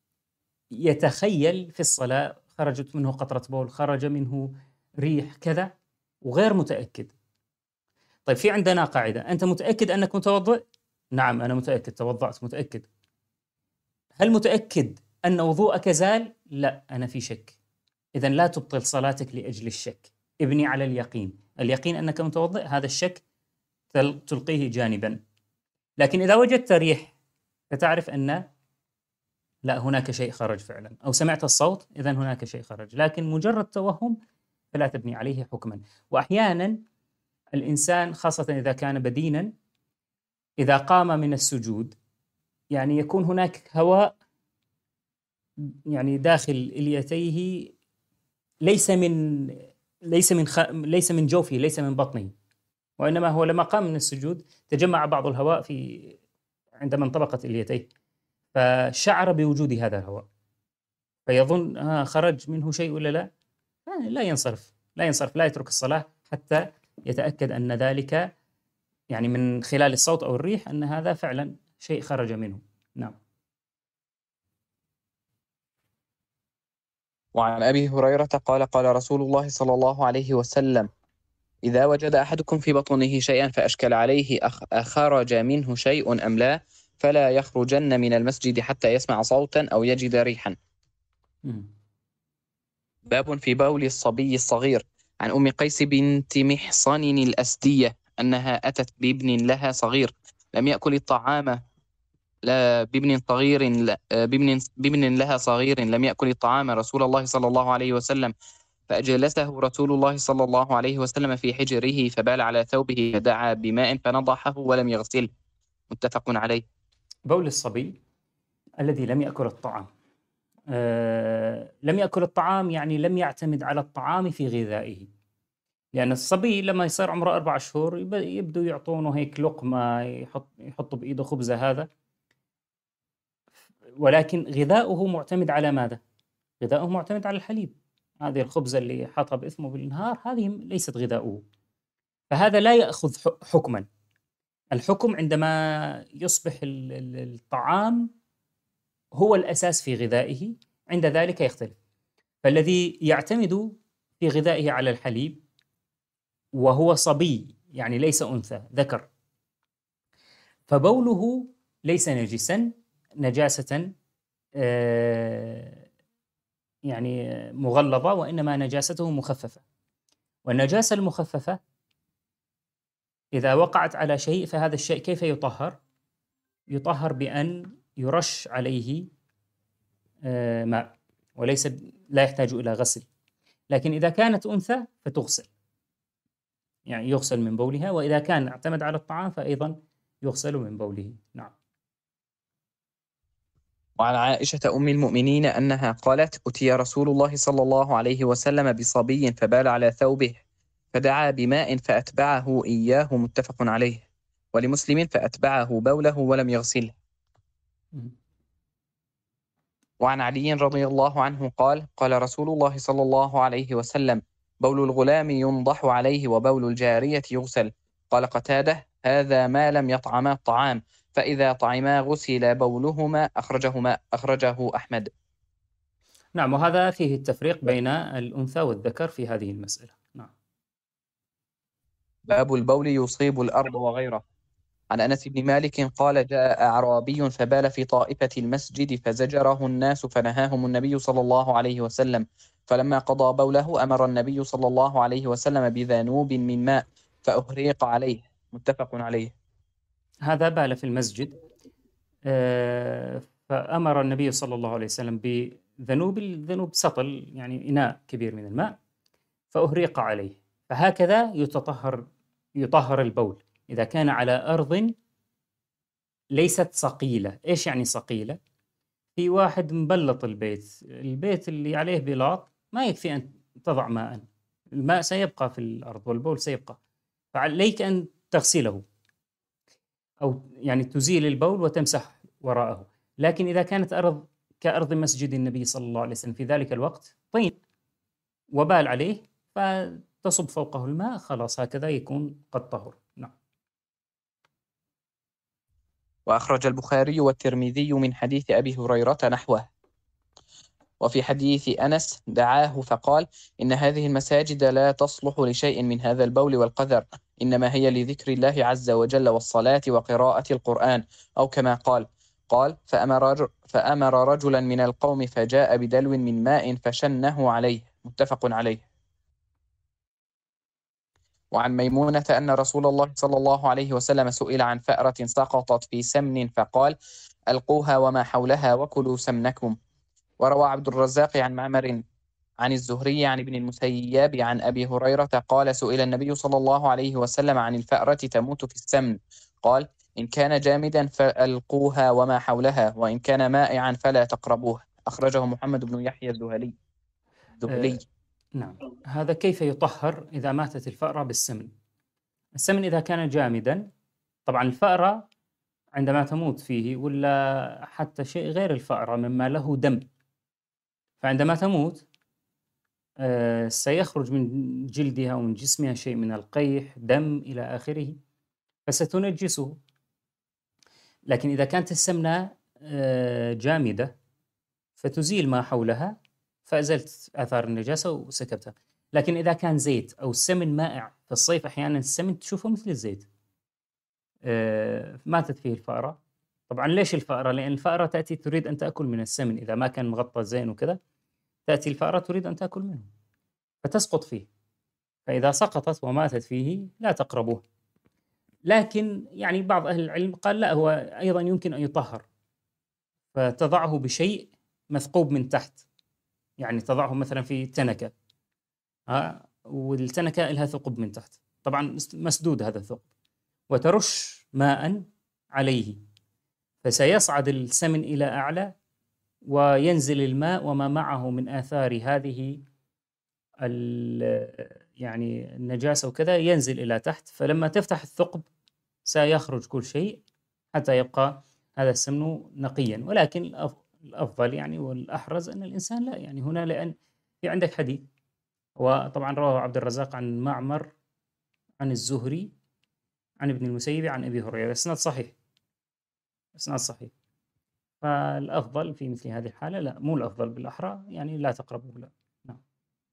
يتخيل في الصلاة خرجت منه قطرة بول، خرج منه ريح كذا، وغير متأكد. طيب في عندنا قاعدة، أنت متأكد أنك متوضئ؟ نعم أنا متأكد، توضأت متأكد. هل متأكد أن وضوءك زال؟ لا أنا في شك. إذن لا تبطل صلاتك لأجل الشك، ابني على اليقين. اليقين أنك متوضئ، هذا الشك تلقيه جانبا. لكن إذا وجدت ريح فتعرف أن لا هناك شيء خرج فعلا، أو سمعت الصوت إذن هناك شيء خرج. لكن مجرد توهم فلا تبني عليه حكما. وأحيانا الإنسان خاصة إذا كان بدينا إذا قام من السجود يعني يكون هناك هواء يعني داخل إليتيه، ليس من ليس من خ... ليس من جوفه، ليس من بطنه، وإنما هو لما قام من السجود تجمع بعض الهواء في عندما انطبقت إليتيه، فشعر بوجود هذا الهواء، فيظن آه خرج منه شيء ولا لا. لا ينصرف لا ينصرف لا يترك الصلاة حتى يتأكد أن ذلك يعني من خلال الصوت أو الريح أن هذا فعلا شيء خرج منه. نعم. وعن أبي هريرة قال قال رسول الله صلى الله عليه وسلم: إذا وجد أحدكم في بطنه شيئا فأشكل عليه أخ أخرج منه شيء أم لا فلا يخرجن من المسجد حتى يسمع صوتا أو يجد ريحا. م. باب في بول الصبي الصغير. عن أم قيس بنت محصن الأسدية أنها أتت بابن لها صغير لم يأكل الطعام لا بابن صغير لا بابن بابن لها صغير لم يأكل الطعام رسول الله صلى الله عليه وسلم، فأجلسه رسول الله صلى الله عليه وسلم في حجره فبال على ثوبه فدعا بماء فنضحه ولم يغسله. متفق عليه. بول الصبي الذي لم يأكل الطعام. آه لم يأكل الطعام يعني لم يعتمد على الطعام في غذائه، لأن الصبي لما يصير عمره أربع شهور يبدو يعطونه هيك لقمة، يحط يحط بإيده خبزة هذا، ولكن غذاؤه معتمد على ماذا؟ غذاؤه معتمد على الحليب. هذه الخبزة اللي حاطها بإثمه بالنهار هذه ليست غذاؤه، فهذا لا يأخذ حكما. الحكم عندما يصبح الطعام هو الأساس في غذائه، عند ذلك يختلف. فالذي يعتمد في غذائه على الحليب وهو صبي يعني ليس أنثى ذكر، فبوله ليس نجسا نجاسة آه يعني مغلظة، وإنما نجاسته مخففة. والنجاسة المخففة إذا وقعت على شيء فهذا الشيء كيف يطهر؟ يطهر بأن يرش عليه آه ماء، وليس لا يحتاج إلى غسل. لكن إذا كانت أنثى فتغسل، يعني يغسل من بولها، وإذا كان اعتمد على الطعام فأيضا يغسل من بوله. نعم. وعن عائشة أم المؤمنين أنها قالت: أتي رسول الله صلى الله عليه وسلم بصبي فبال على ثوبه فدعا بماء فأتبعه إياه. متفق عليه. ولمسلم: فأتبعه بوله ولم يغسله. وعن علي رضي الله عنه قال: قال رسول الله صلى الله عليه وسلم: بول الغلام ينضح عليه وبول الجارية يغسل. قال قتادة: هذا ما لم يطعما الطعام، فإذا طعما غسل بولهما. أخرجهما أخرجه أحمد. نعم، وهذا فيه التفريق بين الأنثى والذكر في هذه المسألة. نعم. باب البول يصيب الأرض وغيره. عن أنس بن مالك قال: جاء أعرابي فبال في طائفة المسجد فزجره الناس فنهاهم النبي صلى الله عليه وسلم، فلما قضى بوله أمر النبي صلى الله عليه وسلم بذنوب من ماء فأهريق عليه. متفق عليه. هذا بال في المسجد فأمر النبي صلى الله عليه وسلم بذنوب، الذنوب سطل يعني إناء كبير من الماء، فأهريق عليه. فهكذا يتطهر يطهر البول إذا كان على أرض ليست صقيلة. إيش يعني صقيلة؟ في واحد مبلط البيت، البيت اللي عليه بلاط ما يكفي أن تضع ماء، الماء سيبقى في الأرض والبول سيبقى، فعليك أن تغسله أو يعني تزيل البول وتمسح وراءه. لكن إذا كانت أرض كأرض مسجد النبي صلى الله عليه وسلم في ذلك الوقت طين وبال عليه، فتصب فوقه الماء، خلاص هكذا يكون قد طهر. نعم. وأخرج البخاري والترمذي من حديث أبي هريرة نحوه. وفي حديث أنس دعاه فقال: إن هذه المساجد لا تصلح لشيء من هذا البول والقذر، إنما هي لذكر الله عز وجل والصلاة وقراءة القرآن، أو كما قال. قال: فأمر, فأمر رجلا من القوم فجاء بدلو من ماء فشنه عليه. متفق عليه. وعن ميمونة أن رسول الله صلى الله عليه وسلم سئل عن فأرة سقطت في سمن فقال: ألقوها وما حولها وكلوا سمنكم. وروى عبد الرزاق عن معمر عن الزهري عن ابن المسيب عن أبي هريرة قال: سئل النبي صلى الله عليه وسلم عن الفأرة تموت في السمن، قال: إن كان جامدا فألقوها وما حولها، وإن كان مائعا فلا تقربوه. أخرجه محمد بن يحيى الذهلي. آه نعم. هذا كيف يطهر إذا ماتت الفأرة بالسمن؟ السمن إذا كان جامدا، طبعا الفأرة عندما تموت فيه، ولا حتى شيء غير الفأرة مما له دم، فعندما تموت آه سيخرج من جلدها ومن جسمها شيء من القيح، دم إلى آخره، فستنجسه. لكن إذا كانت السمنة آه جامدة فتزيل ما حولها، فأزلت آثار النجاسة وسكبتها. لكن إذا كان زيت أو سمن مائع، في الصيف أحيانا السمن تشوفه مثل الزيت، آه ماتت فيه الفأرة. طبعا ليش الفأرة؟ لأن الفأرة تأتي تريد أن تأكل من السمن، إذا ما كان مغطى زين وكذا تأتي الفأرة تريد أن تأكل منه فتسقط فيه، فإذا سقطت وماتت فيه لا تقربوه. لكن يعني بعض أهل العلم قال لا، هو أيضا يمكن أن يطهر، فتضعه بشيء مثقوب من تحت، يعني تضعه مثلا في تنكة، ها، والتنكة لها ثقب من تحت، طبعا مسدود هذا الثقب، وترش ماء عليه، فسيصعد السمن إلى أعلى وينزل الماء وما معه من آثار هذه يعني النجاسة وكذا ينزل إلى تحت، فلما تفتح الثقب سيخرج كل شيء حتى يبقى هذا السمن نقيا. ولكن الأفضل يعني والأحرز أن الإنسان لا، يعني هنا لأن في عندك حديث، وطبعا رواه عبد الرزاق عن معمر عن الزهري عن ابن المسيب عن أبي هريرة، إسناد صحيح، إسناد صحيح. فالأفضل في مثل هذه الحالة لا، مو الأفضل، بالأحرى يعني لا تقربوا. لا. نعم.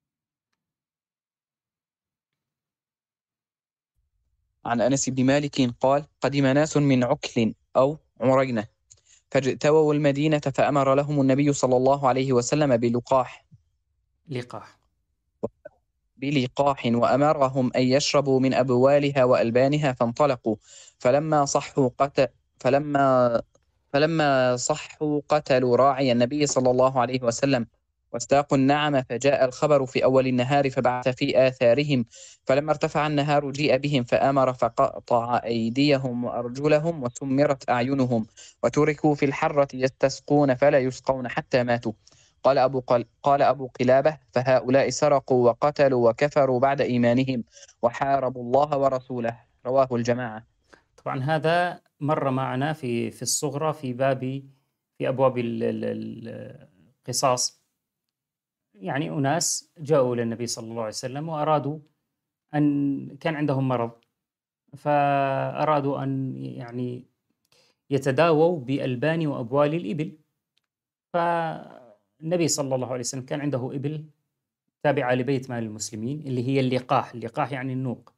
عن أنس بن مالك قال: قدم ناس من عكل أو عرينة فاجتووا المدينة، فأمر لهم النبي صلى الله عليه وسلم بلقاح لقاح بلقاح وأمرهم أن يشربوا من أبوالها وألبانها، فانطلقوا. فلما صحوا قتل فلما فلما صحوا قتلوا راعي النبي صلى الله عليه وسلم واستاقوا النعم، فجاء الخبر في أول النهار فبعث في آثارهم، فلما ارتفع النهار جيء بهم فآمر فقطع أيديهم وأرجلهم وسمرت أعينهم، وتركوا في الحرة يستسقون فلا يسقون حتى ماتوا. قال أبو, قل... قال أبو قلابة: فهؤلاء سرقوا وقتلوا وكفروا بعد إيمانهم وحاربوا الله ورسوله. رواه الجماعة. طبعا هذا مر معنا في في الصغرى في باب في أبواب ال- ال- القصاص، يعني أناس جاءوا إلى النبي صلى الله عليه وسلم وأرادوا أن كان عندهم مرض، فأرادوا أن يعني يتداووا بألبان وأبوال الإبل. فالنبي صلى الله عليه وسلم كان عنده إبل تابعة لبيت مال المسلمين، اللي هي اللقاح، اللقاح يعني النوق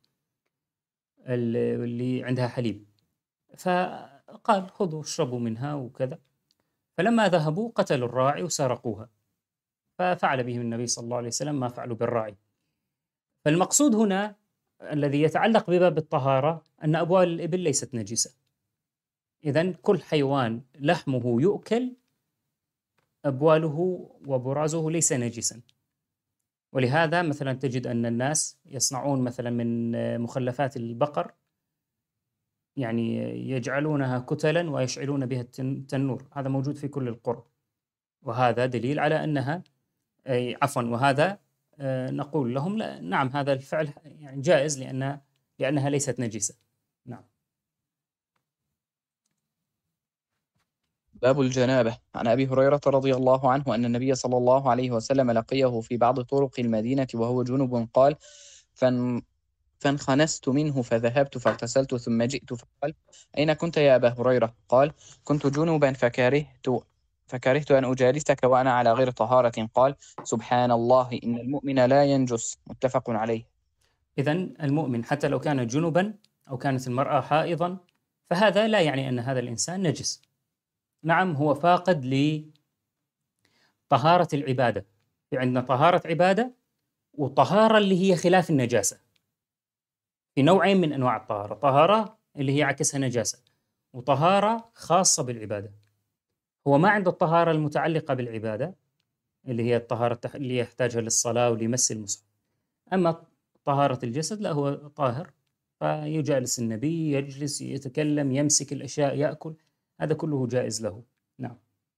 اللي عندها حليب، فقال خذوا اشربوا منها وكذا. فلما ذهبوا قتلوا الراعي وسرقوها، ففعل بهم النبي صلى الله عليه وسلم ما فعلوا بالراعي. فالمقصود هنا الذي يتعلق بباب الطهارة أن أبوال الإبل ليست نجسة، إذن كل حيوان لحمه يؤكل أبواله وبرازه ليس نجسا. ولهذا مثلا تجد أن الناس يصنعون مثلا من مخلفات البقر، يعني يجعلونها كتلا ويشعلون بها التنور، هذا موجود في كل القرى، وهذا دليل على أنها أي عفوا وهذا آه نقول لهم لا، نعم هذا الفعل يعني جائز لأنها لأنها ليست نجسة. نعم. باب الجنابة. عن أبي هريرة رضي الله عنه أن النبي صلى الله عليه وسلم لقيه في بعض طرق المدينة وهو جنب قال: فان فانخنست منه فذهبت فاغتسلت ثم جئت فقال: أين كنت يا أبا هريرة؟ قال: كنت جنبا فكرهت فكرهت أن أجالسك وأنا على غير طهارة. قال: سبحان الله إن المؤمن لا ينجس. متفق عليه. إذن المؤمن حتى لو كان جنبا أو كانت المرأة حائضا فهذا لا يعني أن هذا الإنسان نجس. نعم، هو فاقد لطهارة العبادة. في عندنا طهارة عبادة وطهارة اللي هي خلاف النجاسة. في نوعين من أنواع الطهارة: طهارة اللي هي عكسها نجاسة، وطهارة خاصة بالعبادة. هو ما عنده الطهارة المتعلقة بالعبادة اللي هي الطهارة اللي يحتاجها للصلاة ولمس المصحف. أما طهارة الجسد لا، هو طاهر، فيجالس النبي، يجلس، يتكلم، يمسك الأشياء، يأكل، هذا كله جائز له. نعم.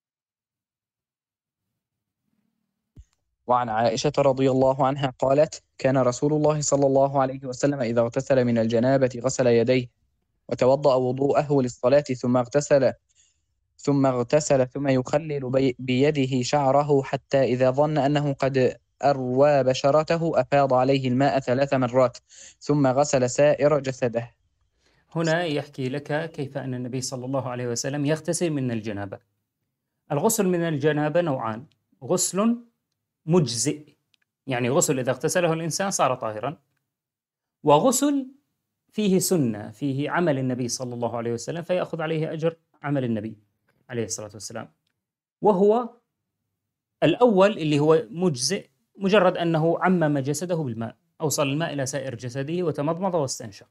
وعن عائشة رضي الله عنها قالت: كان رسول الله صلى الله عليه وسلم إذا اغتسل من الجنابة غسل يديه وتوضأ وضوءه للصلاة ثم اغتسل ثم اغتسل ثم يخلل بي بيده شعره حتى إذا ظن أنه قد أروى بشرته أفاض عليه الماء ثلاث مرات ثم غسل سائر جسده. هنا يحكي لك كيف أن النبي صلى الله عليه وسلم يغتسل من الجنابة. الغسل من الجنابة نوعان: غسل مجزئ، يعني غسل إذا اغتسله الإنسان صار طاهرا، وغسل فيه سنة، فيه عمل النبي صلى الله عليه وسلم فيأخذ عليه أجر عمل النبي عليه الصلاة والسلام. وهو الأول اللي هو مجزئ، مجرد أنه عمم جسده بالماء، أوصل الماء إلى سائر جسده وتمضمض واستنشق.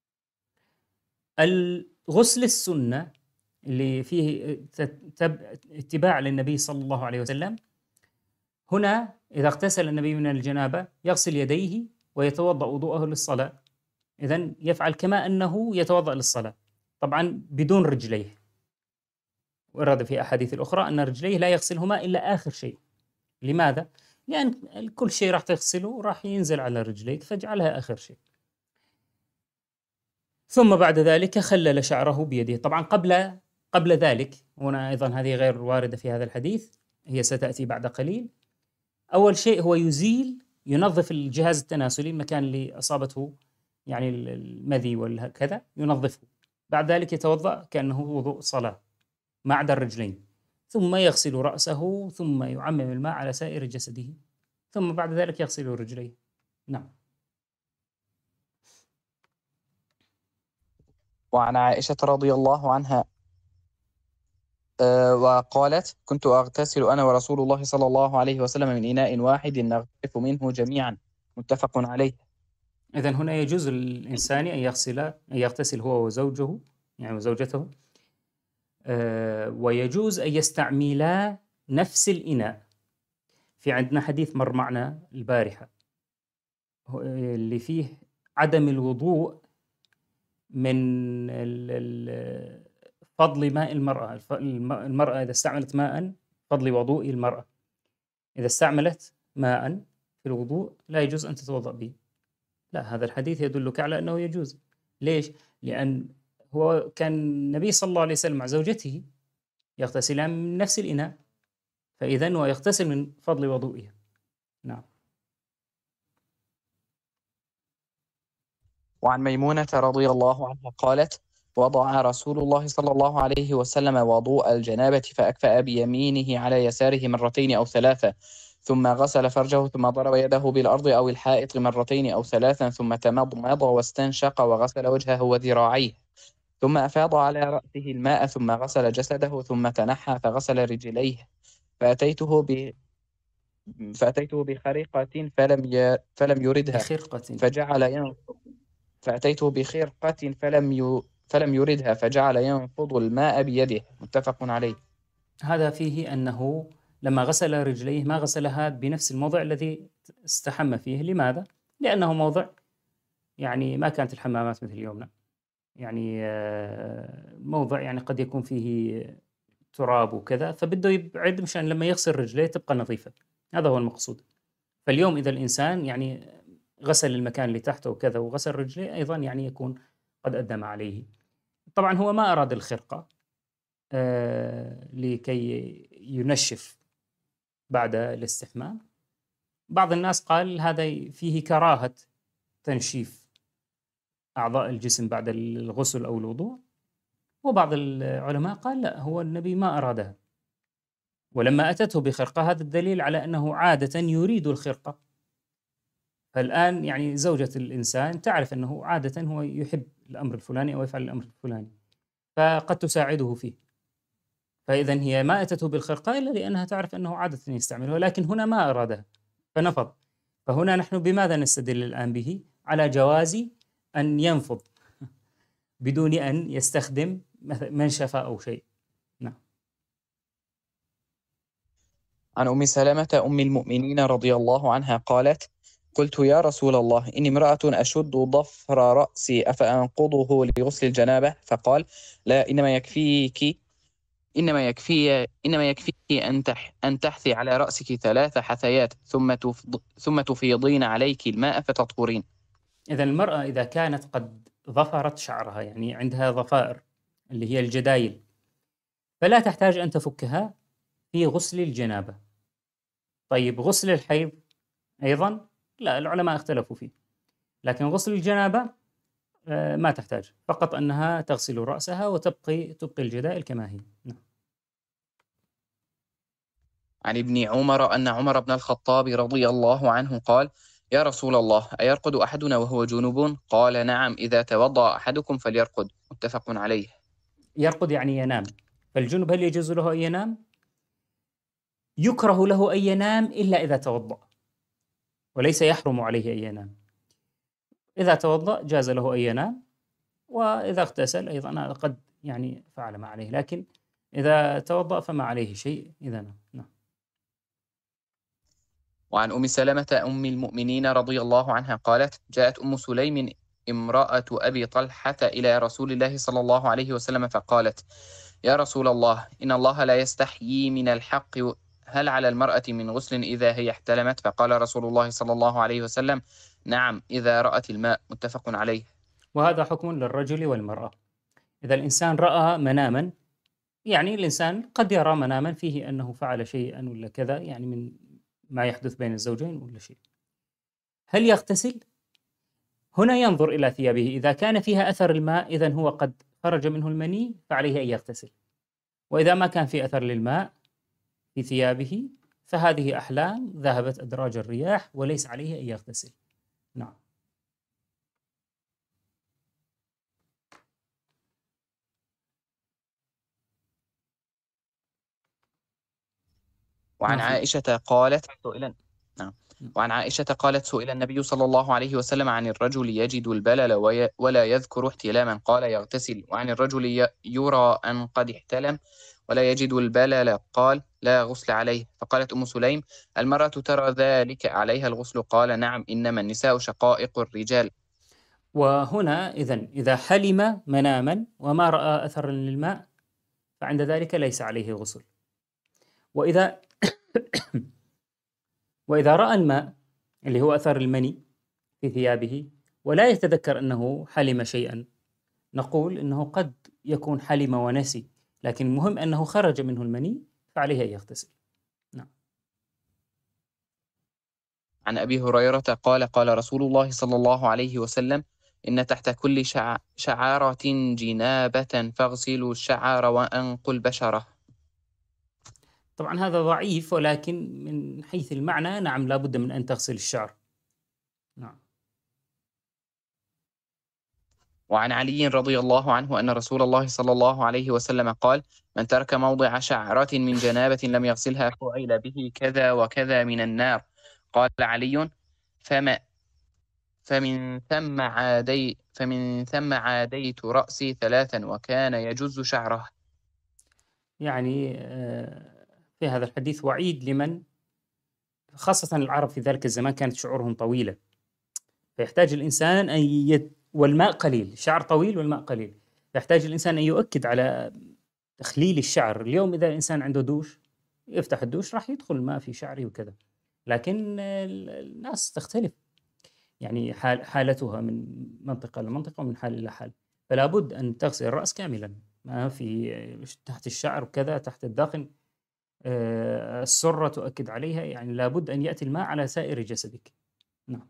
الغسل السنة اللي فيه اتباع للنبي صلى الله عليه وسلم، هنا إذا اغتسل النبي من الجنابة يغسل يديه ويتوضأ وضوءه للصلاة. إذن يفعل كما أنه يتوضأ للصلاة، طبعا بدون رجليه. ورد في أحاديث الأخرى أن رجليه لا يغسلهما إلا آخر شيء. لماذا؟ لأن كل شيء راح تغسله راح ينزل على رجليك، فاجعلها آخر شيء. ثم بعد ذلك خلل شعره بيده. طبعا قبل قبل ذلك، هنا أيضا هذه غير واردة في هذا الحديث، هي ستأتي بعد قليل. أول شيء هو يزيل، ينظف الجهاز التناسلي، المكان اللي أصابته يعني المذي وكذا، ينظفه. بعد ذلك يتوضأ كأنه وضوء صلاة ما عدا الرجلين، ثم يغسل رأسه، ثم يعمم الماء على سائر جسده، ثم بعد ذلك يغسل رجليه. نعم. وعن عائشة رضي الله عنها آه وقالت: كنت أغتسل أنا ورسول الله صلى الله عليه وسلم من إناء واحد نغترف منه جميعا. متفق عليه. إذن هنا يجوز للإنسان أن يغسل أن يغتسل هو وزوجه، يعني وزوجته، آه ويجوز أن يستعملا نفس الإناء. في عندنا حديث مر معنا البارحة اللي فيه عدم الوضوء من فضل ماء المرأة. المرأة إذا استعملت ماء، فضل وضوء المرأة إذا استعملت ماء في الوضوء لا يجوز أن تتوضأ به. لا، هذا الحديث يدلك على أنه يجوز. ليش؟ لأن هو كان النبي صلى الله عليه وسلم مع زوجته يغتسلان من نفس الإناء، فإذن هو يغتسل من فضل وضوئها. نعم. وعن ميمونة رضي الله عنها قالت: وضع رسول الله صلى الله عليه وسلم وضوء الجنابة فأكفأ بيمينه على يساره مرتين أو ثلاثة، ثم غسل فرجه، ثم ضرب يده بالأرض أو الحائط مرتين أو ثلاثا، ثم تمضمض واستنشق وغسل وجهه وذراعيه، ثم أفاض على رأسه الماء، ثم غسل جسده، ثم تنحى فغسل رجليه. فأتيته ب فأتيته بخريقة فلم ي... فلم يردها بخرقة. فجعل ينفض فأتيته بخرقة فلم ي... فلم يردها فجعل ينفض الماء بيده. متفق عليه. هذا فيه أنه لما غسل رجليه ما غسلها بنفس الموضع الذي استحم فيه. لماذا؟ لأنه موضع يعني ما كانت الحمامات مثل يومنا، يعني موضع يعني قد يكون فيه تراب وكذا، فبده يبعد مشان لما يغسل رجليه تبقى نظيفة. هذا هو المقصود. فاليوم إذا الإنسان يعني غسل المكان اللي تحته وكذا وغسل رجليه، أيضا يعني يكون قد أدم عليه. طبعا هو ما أراد الخرقة، آه، لكي ينشف بعد الاستحمام. بعض الناس قال هذا فيه كراهة تنشيف أعضاء الجسم بعد الغسل أو الوضوء، وبعض العلماء قال لا، هو النبي ما أرادها، ولما أتته بخرقة هذا الدليل على أنه عادة يريد الخرقة. فالآن يعني زوجة الإنسان تعرف أنه عادة هو يحب الأمر الفلاني أو يفعل الأمر الفلاني، فقد تساعده فيه. فإذا هي ما أتته بالخرقة إلا لأنها تعرف أنه عادة يستعمله، ولكن هنا ما أرادها فنفض. فهنا نحن بماذا نستدل الآن به؟ على جواز أن ينفض بدون أن يستخدم منشفة أو شيء. نعم. عن أم سلمة أم المؤمنين رضي الله عنها قالت: قلت يا رسول الله إني امرأة أشد ضفر رأسي أفأنقضه لغسل الجنابة؟ فقال: لا، إنما يكفيك إنما يكفي إنما يكفيك أن تح أن تحثي على رأسك ثلاث حثيات ثم تفض ثم تفيضين عليك الماء فتطهرين. إذا المرأة إذا كانت قد ظفرت شعرها، يعني عندها ظفائر اللي هي الجدايل، فلا تحتاج أن تفكها في غسل الجنابة. طيب غسل الحيض أيضا لا، العلماء اختلفوا فيه، لكن غسل الجنابة آه، ما تحتاج، فقط أنها تغسل رأسها وتبقي تبقي الجدائل كما هي. نعم. عن ابن عمر أن عمر بن الخطاب رضي الله عنه قال: يا رسول الله، أيرقد أحدنا وهو جنوب؟ قال: نعم، إذا توضأ أحدكم فليرقد. متفق عليه. يرقد يعني ينام. فالجنب هل يجوز له أن ينام؟ يكره له أن ينام إلا إذا توضأ، وليس يحرم عليه أن ينام. إذا توضأ جاز له أن ينام، وإذا اغتسل أيضا قد يعني فعل ما عليه، لكن إذا توضأ فما عليه شيء إذا نام. نعم. وعن أم سلمة أم المؤمنين رضي الله عنها قالت: جاءت أم سليم امرأة أبي طلحة إلى رسول الله صلى الله عليه وسلم فقالت: يا رسول الله، إن الله لا يستحيي من الحق، هل على المرأة من غسل إذا هي احتلمت؟ فقال رسول الله صلى الله عليه وسلم: نعم، إذا رأت الماء. متفق عليه. وهذا حكم للرجل والمرأة. إذا الإنسان رأى مناما، يعني الإنسان قد يرى مناما فيه أنه فعل شيئا ولا كذا، يعني من ما يحدث بين الزوجين ولا شيء، هل يغتسل؟ هنا ينظر إلى ثيابه، إذا كان فيها أثر الماء إذن هو قد خرج منه المني فعليه أن يغتسل، وإذا ما كان في أثر للماء في ثيابه فهذه أحلام ذهبت أدراج الرياح وليس عليه أن يغتسل. نعم. وعن ما في. عائشة قالت: سئل نعم. وعن عائشة قالت: سئل النبي صلى الله عليه وسلم عن الرجل يجد البلل وي... ولا يذكر احتلاما، قال: يغتسل. وعن الرجل ي... يرى أن قد احتلم ولا يجد البلل، قال: لا غسل عليه. فقالت أم سليم: المرأة ترى ذلك عليها الغسل؟ قال: نعم، إنما النساء شقائق الرجال. وهنا إذن إذا حلم مناما وما رأى أثرا للماء فعند ذلك ليس عليه غسل. وإذا وإذا رأى الماء اللي هو أثر المني في ثيابه ولا يتذكر أنه حلم شيئا، نقول أنه قد يكون حلم ونسي، لكن المهم أنه خرج منه المني فعليه أن يغتسل. نعم. عن أبي هريرة قال: قال رسول الله صلى الله عليه وسلم: إن تحت كل شع... شعارة جنابة، فاغسلوا الشعر وأنقوا البشرة. طبعا هذا ضعيف، ولكن من حيث المعنى نعم لا بد من أن تغسل الشعر. نعم. وعن علي رضي الله عنه أن رسول الله صلى الله عليه وسلم قال: من ترك موضع شعرة من جنابة لم يغسلها فعل به كذا وكذا من النار. قال علي: فما فمن ثم عادي فمن ثم عاديت رأسي ثلاثا وكان يجز شعره. يعني آه، في هذا الحديث وعيد لمن، خاصة العرب في ذلك الزمان كانت شعورهم طويلة، فيحتاج الإنسان أن يد... والماء قليل، الشعر طويل والماء قليل، فيحتاج الإنسان أن يؤكد على تخليل الشعر. اليوم إذا الإنسان عنده دوش يفتح الدوش راح يدخل الماء في شعره وكذا، لكن الناس تختلف، يعني حال حالتها من منطقة لمنطقة ومن حال إلى حال، فلا بد أن تغسل الرأس كاملا. ما في تحت الشعر وكذا تحت الذقن، آه، السرة تؤكد عليها، يعني لابد أن يأتي الماء على سائر جسدك. نعم.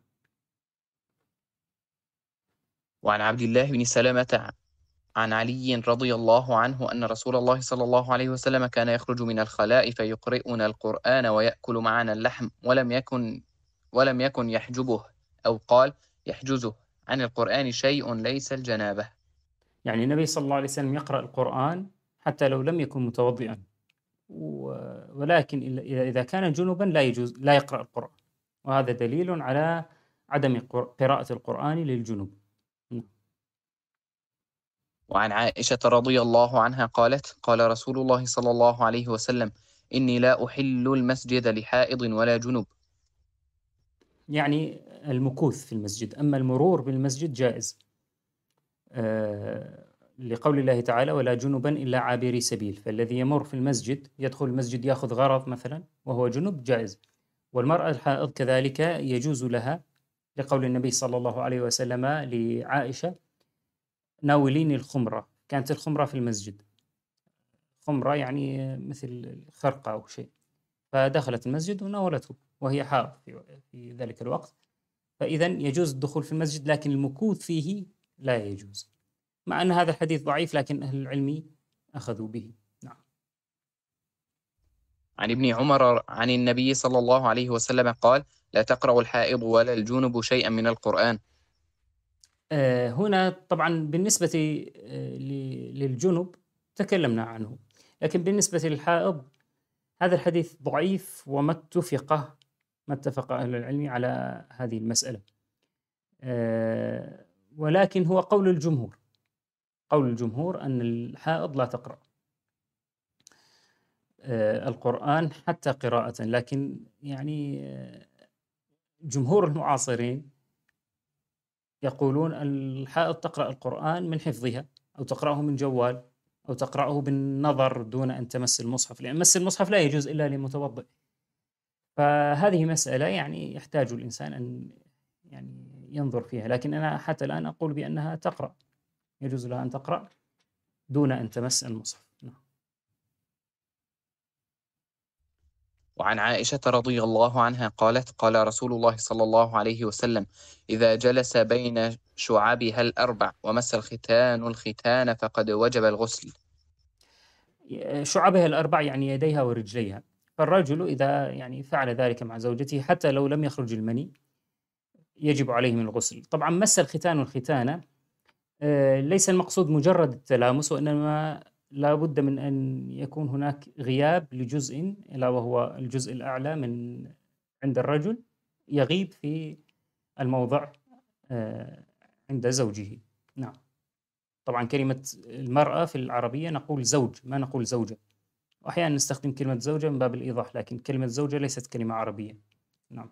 وعن عبد الله بن سلمة عن علي رضي الله عنه أن رسول الله صلى الله عليه وسلم كان يخرج من الخلاء فيقرئنا القرآن ويأكل معنا اللحم ولم يكن ولم يكن يحجبه، أو قال يحجزه عن القرآن شيء ليس الجنابة. يعني النبي صلى الله عليه وسلم يقرأ القرآن حتى لو لم يكن متوضئا، و- ولكن إلا- إذا كان جنبا لا يجوز لا يقرأ القرآن، وهذا دليل على عدم قر- قراءة القرآن للجنوب. نعم. وعن عائشة رضي الله عنها قالت قال رسول الله صلى الله عليه وسلم إني لا أحل المسجد لحائض ولا جنب. يعني المكوث في المسجد، أما المرور بالمسجد جائز، آه، لقول الله تعالى ولا جنبا إلا عابري سبيل، فالذي يمر في المسجد يدخل المسجد يأخذ غرض مثلا وهو جنب جائز. والمرأة الحائض كذلك يجوز لها، لقول النبي صلى الله عليه وسلم لعائشة ناوليني الخمرة، كانت الخمرة في المسجد، خمرة يعني مثل خرقة أو شيء، فدخلت المسجد وناولته وهي حائض في في ذلك الوقت، فإذا يجوز الدخول في المسجد لكن المكوث فيه لا يجوز، مع أن هذا الحديث ضعيف لكن أهل العلم أخذوا به. نعم. عن ابن عمر عن النبي صلى الله عليه وسلم قال لا تقرأ الحائض ولا الجنب شيئا من القرآن. آه، هنا طبعا بالنسبة آه، ل- للجنب تكلمنا عنه، لكن بالنسبة للحائض هذا الحديث ضعيف، وما اتفق ما اتفق أهل العلم على هذه المسألة، آه، ولكن هو قول الجمهور، قول الجمهور أن الحائض لا تقرأ آه، القرآن حتى قراءة، لكن يعني آه، جمهور المعاصرين يقولون الحائض تقرأ القرآن من حفظها، أو تقرأه من جوال، أو تقرأه بالنظر دون أن تمس المصحف، لأن مس المصحف لا يجوز إلا لمتوضئ. فهذه مسألة يعني يحتاج الإنسان أن يعني ينظر فيها، لكن أنا حتى الآن أقول بأنها تقرأ، يجوز لها أن تقرأ دون أن تمس المصحف. نعم. وعن عائشة رضي الله عنها قالت قال رسول الله صلى الله عليه وسلم إذا جلس بين شعابها الأربع ومس الختان الختان فقد وجب الغسل. شعبها الأربع يعني يديها ورجليها، فالرجل إذا يعني فعل ذلك مع زوجته حتى لو لم يخرج المني يجب عليه من الغسل. طبعا مس الختان والختانة آه، ليس المقصود مجرد التلامس، وإنما لا بد من أن يكون هناك غياب لجزء، ألا وهو الجزء الأعلى من عند الرجل، يغيب في الموضع آه، عند زوجه. نعم. طبعا كلمة المرأة في العربية نقول زوج، ما نقول زوجة، وأحيانا نستخدم كلمة زوجة من باب الإيضاح، لكن كلمة زوجة ليست كلمة عربية. نعم.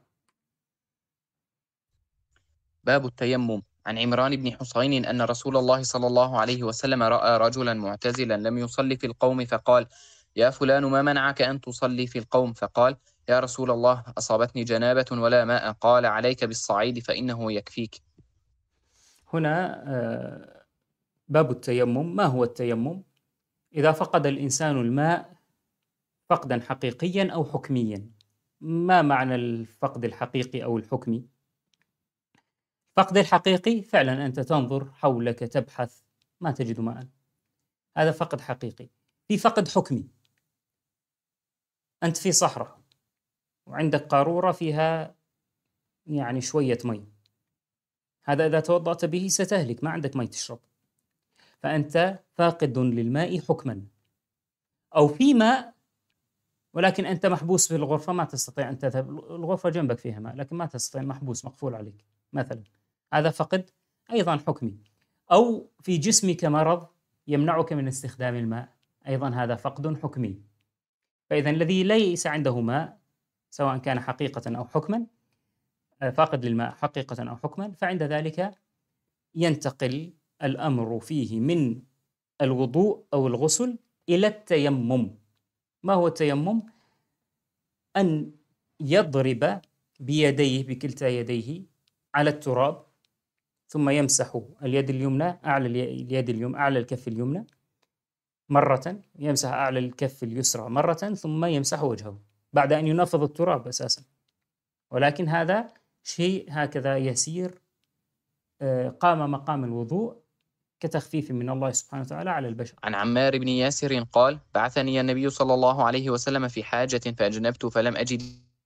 باب التيمم. عن عمران بن حصين أن رسول الله صلى الله عليه وسلم رأى رجلا معتزلا لم يصلي في القوم فقال يا فلان ما منعك أن تصلي في القوم؟ فقال يا رسول الله أصابتني جنابة ولا ماء. قال عليك بالصعيد فإنه يكفيك. هنا آه، باب التيمم. ما هو التيمم؟ إذا فقد الإنسان الماء فقدا حقيقيا أو حكميا. ما معنى الفقد الحقيقي أو الحكمي؟ الفقد الحقيقي فعلا أنت تنظر حولك تبحث ما تجد ماء، هذا فقد حقيقي. في فقد حكمي، أنت في صحراء وعندك قارورة فيها يعني شوية مي، هذا إذا توضأت به ستهلك، ما عندك مي تشرب، فأنت فاقد للماء حكما. أو في ماء ولكن أنت محبوس في الغرفة ما تستطيع أن تذهب، الغرفة جنبك فيها ماء لكن ما تستطيع، محبوس مقفول عليك مثلا، هذا فقد أيضا حكمي. أو في جسمك مرض يمنعك من استخدام الماء، أيضا هذا فقد حكمي. فإذا الذي ليس عنده ماء سواء كان حقيقة أو حكما، فاقد للماء حقيقة أو حكما، فعند ذلك ينتقل الأمر فيه من الوضوء أو الغسل إلى التيمم. ما هو التيمم؟ أن يضرب بيديه بكلتا يديه على التراب، ثم يمسح اليد اليمنى أعلى اليد اليمنى أعلى الكف اليمنى، مرة، يمسح أعلى الكف اليسرى مرة، ثم يمسح وجهه بعد أن ينفض التراب أساسا. ولكن هذا شيء هكذا يسير، آه، قام مقام الوضوء كتخفيف من الله سبحانه وتعالى على البشر. عن عمار بن ياسر قال بعثني النبي صلى الله عليه وسلم في حاجة فأجنبت فلم أجد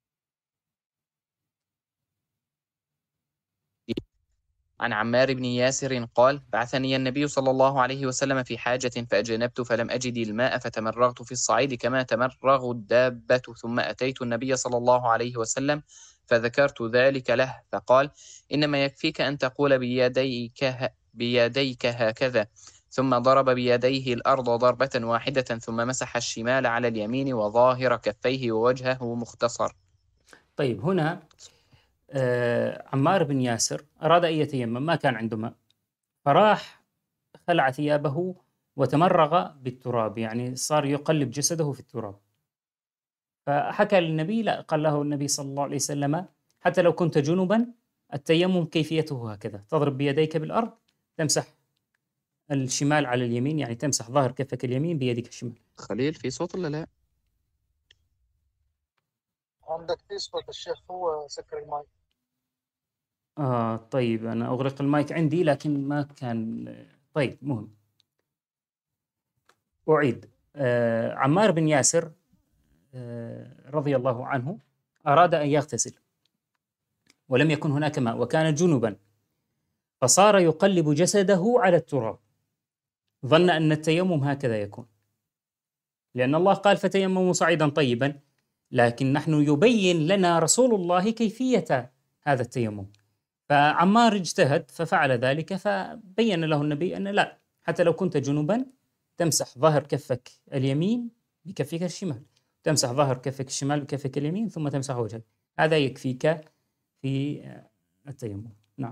عن عمار بن ياسر قال بعثني النبي صلى الله عليه وسلم في حاجة فأجنبت فلم أجد الماء فتمرغت في الصعيد كما تمرغ الدابة، ثم أتيت النبي صلى الله عليه وسلم فذكرت ذلك له فقال إنما يكفيك أن تقول بيديك, ه... بيديك هكذا، ثم ضرب بيديه الأرض ضربة واحدة ثم مسح الشمال على اليمين وظاهر كفيه ووجهه مختصر. طيب هنا آه عمار بن ياسر أراد أن يتيمم، ما كان عنده ماء، فراح خلع ثيابه وتمرغ بالتراب، يعني صار يقلب جسده في التراب. فحكى للنبي، لا، قال له النبي صلى الله عليه وسلم حتى لو كنت جنبا التيمم كيفيته هكذا، تضرب بيديك بالأرض، تمسح الشمال على اليمين، يعني تمسح ظهر كفك اليمين بيدك الشمال. خليل في صوت ولا لا؟ عندك في صوت الشيخ، هو سكر المايك. آه طيب أنا أغلق المايك عندي لكن ما كان. طيب مهم، أعيد. آه عمار بن ياسر آه رضي الله عنه أراد أن يغتسل ولم يكن هناك ماء وكان جنبا، فصار يقلب جسده على التراب، ظن أن التيمم هكذا يكون، لأن الله قال فتيمموا صعيدا طيبا، لكن نحن يبين لنا رسول الله كيفية هذا التيمم. فعمار اجتهد ففعل ذلك، فبين له النبي أن لا، حتى لو كنت جنبا تمسح ظهر كفك اليمين بكفك الشمال، تمسح ظهر كفك الشمال بكفك اليمين، ثم تمسح وجهك، هذا يكفيك في التيمم. نعم.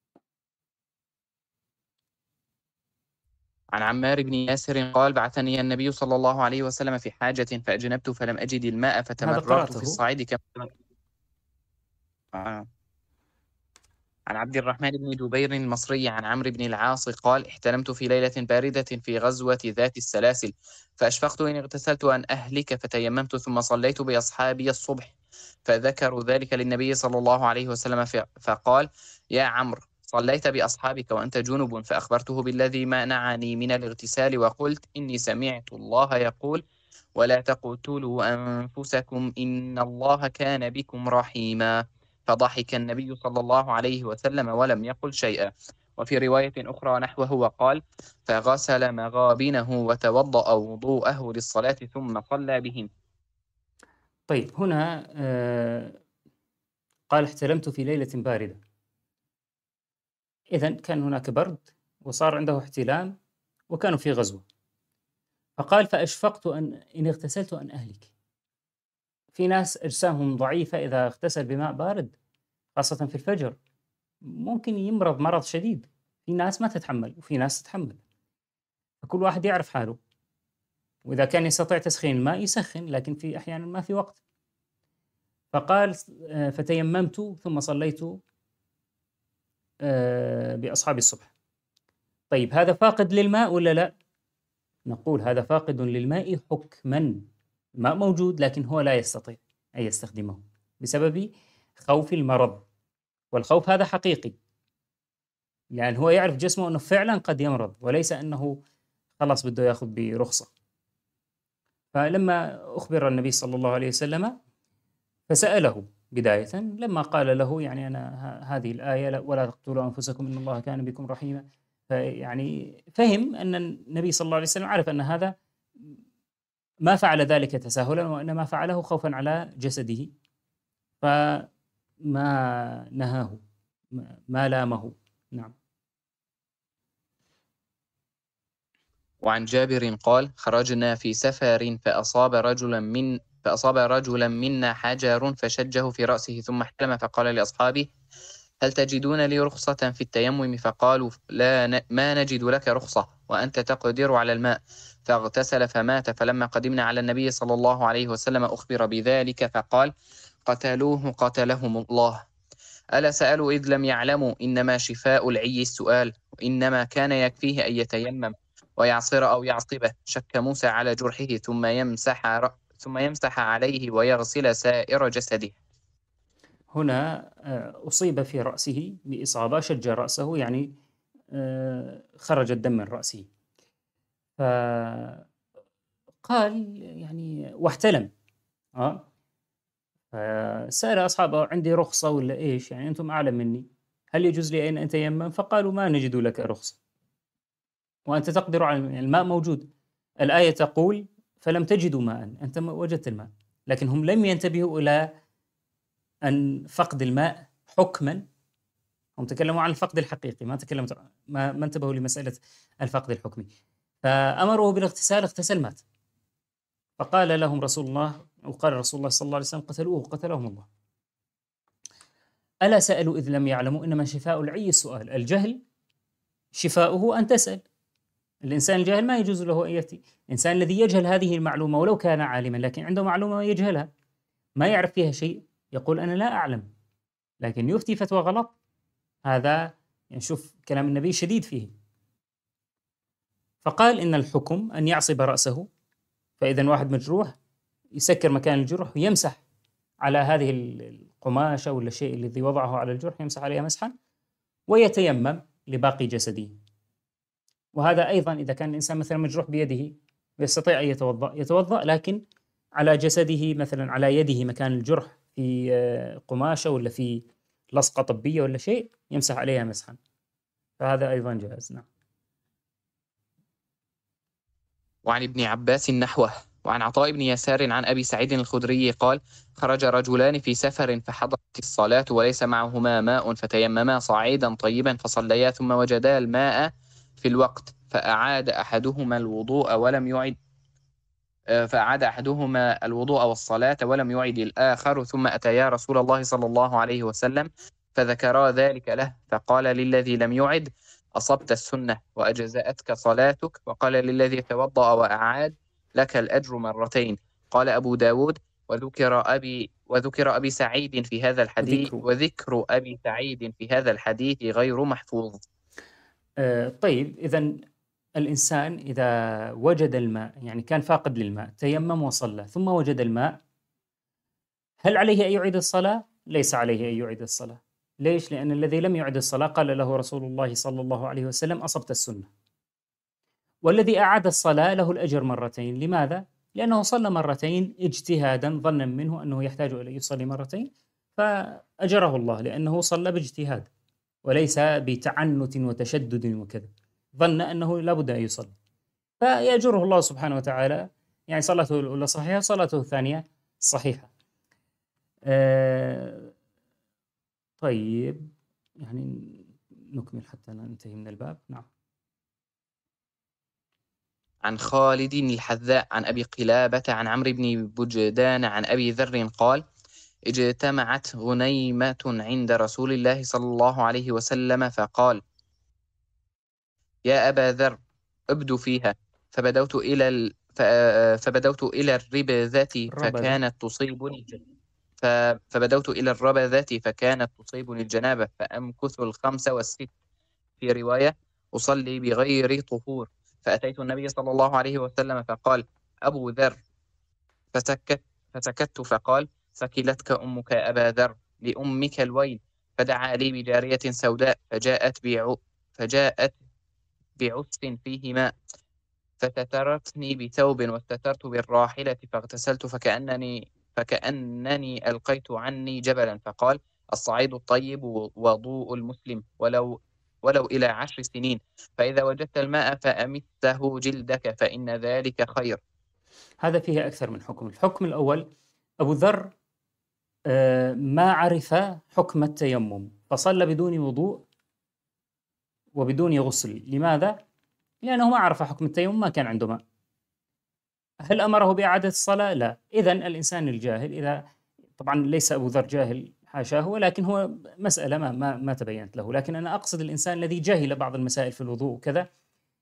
عن عمار بن ياسر قال بعثني النبي صلى الله عليه وسلم في حاجة فأجنبت فلم أجد الماء فتمرغت في الصعيد كما آه. عن عبد الرحمن بن جبير المصري عن عمرو بن العاص قال احتلمت في ليلة باردة في غزوة ذات السلاسل، فأشفقت إن اغتسلت أن أهلك فتيممت ثم صليت بأصحابي الصبح، فذكروا ذلك للنبي صلى الله عليه وسلم فقال يا عمرو صليت بأصحابك وأنت جنب، فأخبرته بالذي منعني من الاغتسال وقلت إني سمعت الله يقول ولا تقتلوا أنفسكم إن الله كان بكم رحيما، فضحك النبي صلى الله عليه وسلم ولم يقل شيئا. وفي رواية أخرى نحوه وقال فغسل مغابنه وتوضأ وضوءه للصلاة ثم صلى بهم. طيب هنا آه قال احتلمت في ليلة باردة، إذن كان هناك برد وصار عنده احتلام وكانوا في غزوة، فقال فأشفقت أن إن اغتسلت أن أهلك. في ناس أجسامهم ضعيفة، إذا اغتسل بماء بارد خاصة في الفجر ممكن يمرض مرض شديد، في ناس ما تتحمل وفي ناس تتحمل، فكل واحد يعرف حاله، وإذا كان يستطيع تسخين الماء يسخن، لكن في أحيانا ما في وقت. فقال فتيممت ثم صليت بأصحاب الصبح. طيب هذا فاقد للماء ولا لا؟ نقول هذا فاقد للماء حكما، الماء موجود لكن هو لا يستطيع أن يستخدمه بسبب خوف المرض، والخوف هذا حقيقي، يعني هو يعرف جسمه أنه فعلا قد يمرض وليس أنه خلاص بده يأخذ برخصة. فلما أخبر النبي صلى الله عليه وسلم فسأله بداية، لما قال له يعني أنا هذه الآية ولا تقتلوا أنفسكم إن الله كان بكم رحيما، فيعني فهم أن النبي صلى الله عليه وسلم عرف أن هذا ما فعل ذلك تساهلا، وإنما فعله خوفا على جسده، فما نهاه ما لامه. نعم. وعن جابر قال خرجنا في سفر فأصاب رجلا من فأصاب رجلا منا حجر فشجه في رأسه ثم احتلم، فقال لأصحابه هل تجدون لي رخصة في التيمم؟ فقالوا لا ن... ما نجد لك رخصة وأنت تقدر على الماء، فاغتسل فمات. فلما قدمنا على النبي صلى الله عليه وسلم أخبر بذلك فقال قتلوه قتلهم الله. ألا سألوا إذ لم يعلموا إنما شفاء العي السؤال، وإنما كان يكفيه أن يتيمم، ويعصر أو يعصبه، شك موسى على جرحه ثم يمسح ر... ثم يمسح عليه ويغسل سائر جسده. هنا آه، أصيب في رأسه بإصابة، شج رأسه يعني آه، خرج الدم من رأسه، فقال يعني واحتلم. آه فسأل أصحابه عندي رخصة ولا إيش؟ يعني أنتم أعلم مني، هل يجوز لي أن أتيمم؟ فقالوا ما نجد لك رخصة وأنت تقدر على يعني الماء موجود. الآية تقول فلم تجدوا ماء، أنت وجدت الماء، لكن هم لم ينتبهوا إلى أن فقد الماء حكما، هم تكلموا عن الفقد الحقيقي، ما تكلموا ما, ما انتبهوا لمسألة الفقد الحكمي. فأمره بالاغتسال، اغتسل مات. فقال لهم رسول الله، وقال رسول الله صلى الله عليه وسلم قتلوه قتلهم الله. ألا سألوا إذ لم يعلموا إنما شفاء العي السؤال، الجهل شفاؤه أن تسأل. الإنسان الجاهل ما يجوز له أن يفتي. الإنسان الذي يجهل هذه المعلومة ولو كان عالما لكن عنده معلومة يجهلها ما يعرف فيها شيء، يقول أنا لا أعلم، لكن يفتي فتوى غلط، هذا يعني شوف كلام النبي شديد فيه. فقال إن الحكم أن يعصب رأسه، فإذا واحد مجروح يسكر مكان الجرح ويمسح على هذه القماشة ولا الشيء الذي وضعه على الجرح، يمسح عليها مسحا ويتيمم لباقي جسده. وهذا أيضا إذا كان الإنسان مثلا مجروح بيده ويستطيع أن يتوضأ يتوضأ، لكن على جسده مثلا على يده مكان الجرح في قماشة ولا في لصقة طبية ولا شيء يمسح عليها مسحا، فهذا أيضا جائز. نعم. وعن ابن عباس نحوه. وعن عطاء بن يسار عن أبي سعيد الخدري قال خرج رجلان في سفر فحضرت الصلاة وليس معهما ماء فتيمما صعيدا طيبا فصليا ثم وجدا الماء في الوقت فأعاد أحدهما الوضوء ولم يعد فأعاد أحدهما الوضوء والصلاة ولم يعد الآخر، ثم أتيا رسول الله صلى الله عليه وسلم فذكرا ذلك له، فقال للذي لم يعد أصبت السنة وأجزأتك صلاتك، وقال للذي توضأ وأعاد لك الأجر مرتين. قال أبو داود وذكر أبي وذكر أبي سعيد في هذا الحديث وذكر, وذكر أبي سعيد في هذا الحديث غير محفوظ. آه طيب، إذن الإنسان إذا وجد الماء، يعني كان فاقد للماء، تيمم وصلى ثم وجد الماء، هل عليه أن يعيد الصلاة؟ ليس عليه أن يعيد الصلاة. ليش؟ لأن الذي لم يعد الصلاة قال له رسول الله صلى الله عليه وسلم أصبت السنة، والذي أعاد الصلاة له الأجر مرتين. لماذا؟ لأنه صلى مرتين اجتهادا ظنا منه أنه يحتاج إلى يصلي مرتين، فأجره الله لأنه صلى باجتهاد وليس بتعنت وتشدد وكذا، ظن أنه لابد أن يصلي، فيأجره الله سبحانه وتعالى، يعني صلاته الأولى صحيحة، صلاته الثانية صحيحة. آه طيب، يعني نكمل حتى ننتهي من الباب. نعم. عن خالد الحذاء عن أبي قلابة عن عمرو بن بجدان عن أبي ذر قال اجتمعت غنيمة عند رسول الله صلى الله عليه وسلم فقال يا أبا ذر ابدو فيها، فبدوت إلى ال... فبدوت إلى الربذة فكانت تصيبني فبدوت إلى الربذة فكانت تصيبني الجنابة فأمكث الخمس والست، في رواية أصلي بغير طهور، فأتيت النبي صلى الله عليه وسلم فقال أبو ذر، فسكت فسكت فقال ثكلتك أمك أبا ذر، لأمك الويل، فدعا لي بجارية سوداء فجاءت بعو فجاءت بعس فيه ماء فسترتني بثوب واستترت بالراحلة فاغتسلت فكأنني فكأنني ألقيت عني جبلا، فقال الصعيد الطيب وضوء المسلم ولو ولو إلى عشر سنين، فإذا وجدت الماء فأمسه جلدك فإن ذلك خير. هذا فيه أكثر من حكم. الحكم الأول، أبو ذر ما عرف حكم التيمم فصلى بدون وضوء وبدون غسل. لماذا؟ لأنه ما عرف حكم التيمم، ما كان عنده ماء. هل أمره بإعادة الصلاة؟ لا. إذن الإنسان الجاهل، إذا طبعا ليس أبو ذر جاهل حاشاه، ولكن هو مسألة ما, ما, ما تبينت له، لكن أنا أقصد الإنسان الذي جاهل بعض المسائل في الوضوء وكذا،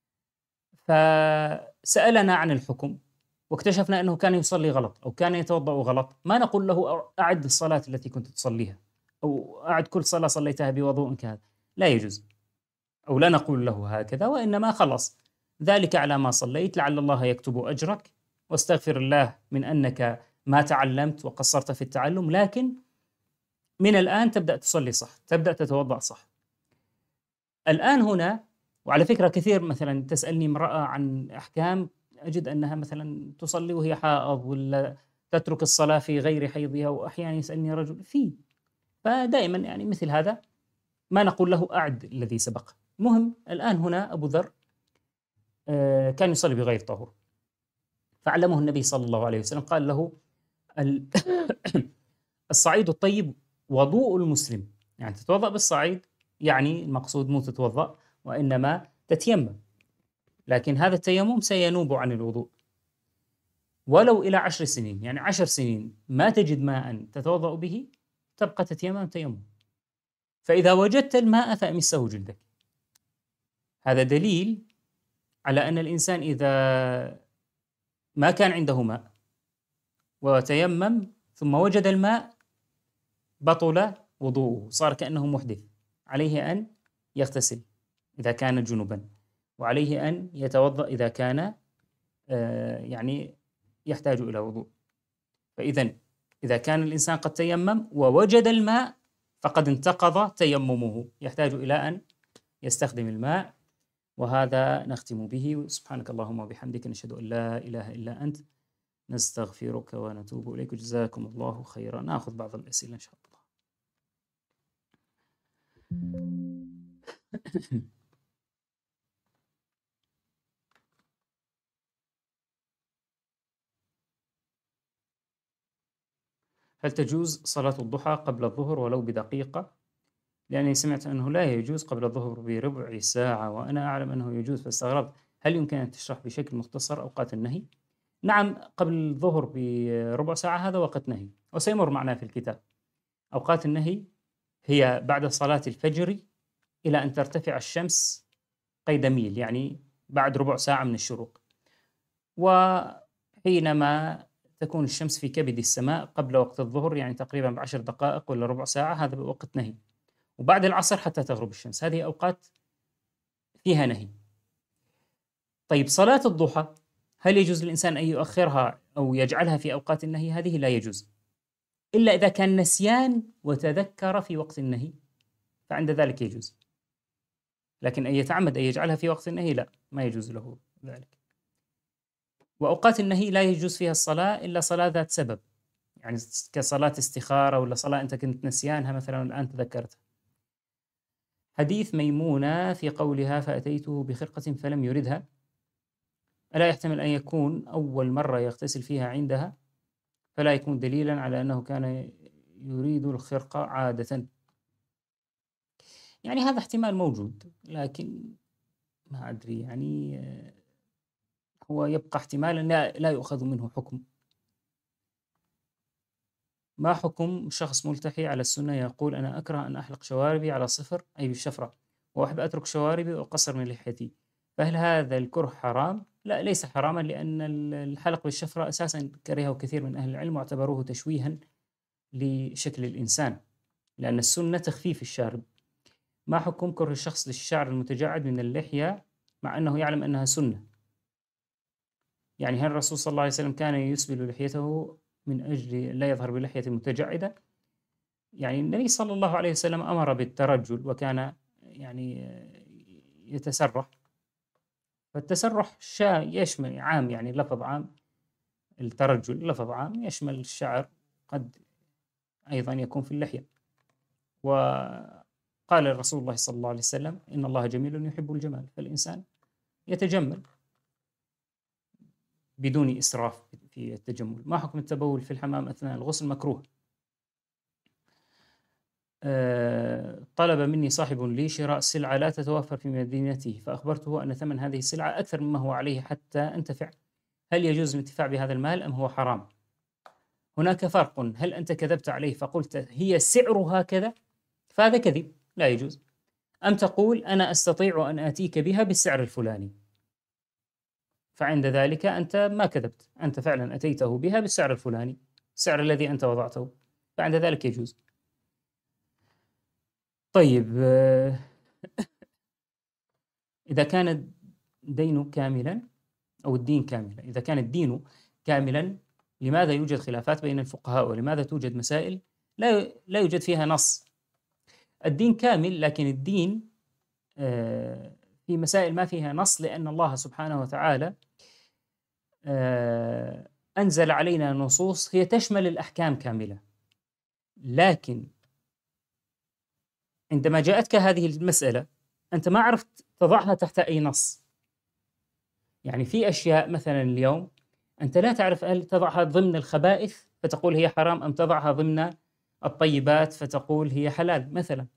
فسألنا عن الحكم واكتشفنا أنه كان يصلي غلط أو كان يتوضأ غلط، ما نقول له أعد الصلاة التي كنت تصليها أو أعد كل صلاة صليتها بوضوء كهذا، لا يجوز، أو لا نقول له هكذا، وإنما خلص ذلك على ما صليت لعل الله يكتب أجرك، واستغفر الله من أنك ما تعلمت وقصرت في التعلم، لكن من الآن تبدأ تصلي صح، تبدأ تتوضأ صح. الآن هنا، وعلى فكرة كثير مثلا تسألني امرأة عن أحكام أجد أنها مثلا تصلي وهي حائض، ولا تترك الصلاة في غير حيضها، وأحيانا يسألني رجل فيه. فدائما يعني مثل هذا ما نقول له أعد الذي سبق. المهم الآن هنا أبو ذر آه، كان يصلي بغير طهور، فعلمه النبي صلى الله عليه وسلم، قال له ال- الصعيد الطيب وضوء المسلم، يعني تتوضأ بالصعيد، يعني المقصود مو تتوضأ وإنما تتيمم، لكن هذا التيمم سينوب عن الوضوء ولو إلى عشر سنين، يعني عشر سنين ما تجد ماء تتوضأ به تبقى تتيمم تيمم، فإذا وجدت الماء فأمسه جلدك. هذا دليل على أن الإنسان إذا ما كان عنده ماء وتيمم ثم وجد الماء بطل وضوءه، صار كأنه محدث، عليه أن يغتسل إذا كان جنبا، وعليه أن يتوضأ إذا كان آه، يعني يحتاج إلى وضوء. فإذا إذا كان الإنسان قد تيمم ووجد الماء فقد انتقض تيممه، يحتاج إلى أن يستخدم الماء. وهذا نختم به. سبحانك اللهم وبحمدك، نشهد أن لا إله إلا أنت، نستغفرك ونتوب إليك. جزاكم الله خيرا. نأخذ بعض الأسئلة إن شاء الله. هل تجوز صلاة الضحى قبل الظهر ولو بدقيقة؟ لأني سمعت أنه لا يجوز قبل الظهر بربع ساعة، وأنا أعلم أنه يجوز، فاستغربت. هل يمكن أن تشرح بشكل مختصر أوقات النهي؟ نعم، قبل الظهر بربع ساعة هذا وقت نهي، وسيمر معنا في الكتاب. أوقات النهي هي بعد صلاة الفجر إلى أن ترتفع الشمس قيد ميل، يعني بعد ربع ساعة من الشروق، وحينما تكون الشمس في كبد السماء قبل وقت الظهر، يعني تقريبا بعشر دقائق ولا ربع ساعة، هذا وقت نهي. وبعد العصر حتى تغرب الشمس، هذه أوقات فيها نهي. طيب صلاة الضحى هل يجوز للإنسان أن يؤخرها أو يجعلها في أوقات النهي؟ هذه لا يجوز، إلا إذا كان نسيان وتذكر في وقت النهي، فعند ذلك يجوز. لكن أن يتعمد أن يجعلها في وقت النهي لا، ما يجوز له ذلك. وأوقات النهي لا يجوز فيها الصلاة إلا صلاة ذات سبب، يعني كصلاة استخارة، ولا صلاة أنت كنت نسيانها مثلا والآن تذكرتها. حديث ميمونة في قولها فأتيته بخرقة فلم يردها، ألا يحتمل أن يكون أول مرة يغتسل فيها عندها، فلا يكون دليلا على أنه كان يريد الخرقة عادة؟ يعني هذا احتمال موجود، لكن ما أدري، يعني هو يبقى احتمالا لا, لا يؤخذ منه حكم. ما حكم شخص ملتحي على السنة يقول أنا أكره أن أحلق شواربي على صفر أي بالشفرة، وأحب أترك شواربي وأقصر من لحيتي، فهل هذا الكره حرام؟ لا، ليس حراما، لأن الحلق بالشفرة أساسا كرهه كثير من أهل العلم واعتبروه تشويها لشكل الإنسان، لأن السنة تخفيف الشارب. ما حكم كره الشخص للشعر المتجعد من اللحية مع أنه يعلم أنها سنة؟ يعني هل الرسول صلى الله عليه وسلم كان يسبل لحيته من أجل لا يظهر بلحية متجعدة؟ يعني النبي صلى الله عليه وسلم أمر بالترجل، وكان يعني يتسرح، فالتسرح شا يشمل عام، يعني لفظ عام، الترجل لفظ عام يشمل الشعر، قد أيضا يكون في اللحية. وقال الرسول الله صلى الله عليه وسلم إن الله جميل يحب الجمال، فالإنسان يتجمل بدون إسراف في التجمل. ما حكم التبول في الحمام أثناء الغسل؟ مكروه. أه طلب مني صاحب لي شراء سلعة لا تتوفر في مدينته، فأخبرته أن ثمن هذه السلعة أكثر مما هو عليه حتى أنتفع، هل يجوز الانتفاع بهذا المال أم هو حرام؟ هناك فرق، هل أنت كذبت عليه فقلت هي سعرها كذا، فهذا كذب لا يجوز، أم تقول أنا أستطيع أن آتيك بها بالسعر الفلاني، فعند ذلك أنت ما كذبت، أنت فعلا أتيته بها بالسعر الفلاني، السعر الذي أنت وضعته، فعند ذلك يجوز. طيب إذا كانت دينه كاملا أو الدين كاملا. إذا كان الدين كاملا لماذا يوجد خلافات بين الفقهاء ولماذا توجد مسائل لا لا يوجد فيها نص؟ الدين كامل، لكن الدين آه، في مسائل ما فيها نص، لأن الله سبحانه وتعالى آه، أنزل علينا نصوص هي تشمل الأحكام كاملة، لكن عندما جاءتك هذه المسألة أنت ما عرفت تضعها تحت أي نص. يعني في أشياء مثلا اليوم أنت لا تعرف هل تضعها ضمن الخبائث فتقول هي حرام، أم تضعها ضمن الطيبات فتقول هي حلال مثلا.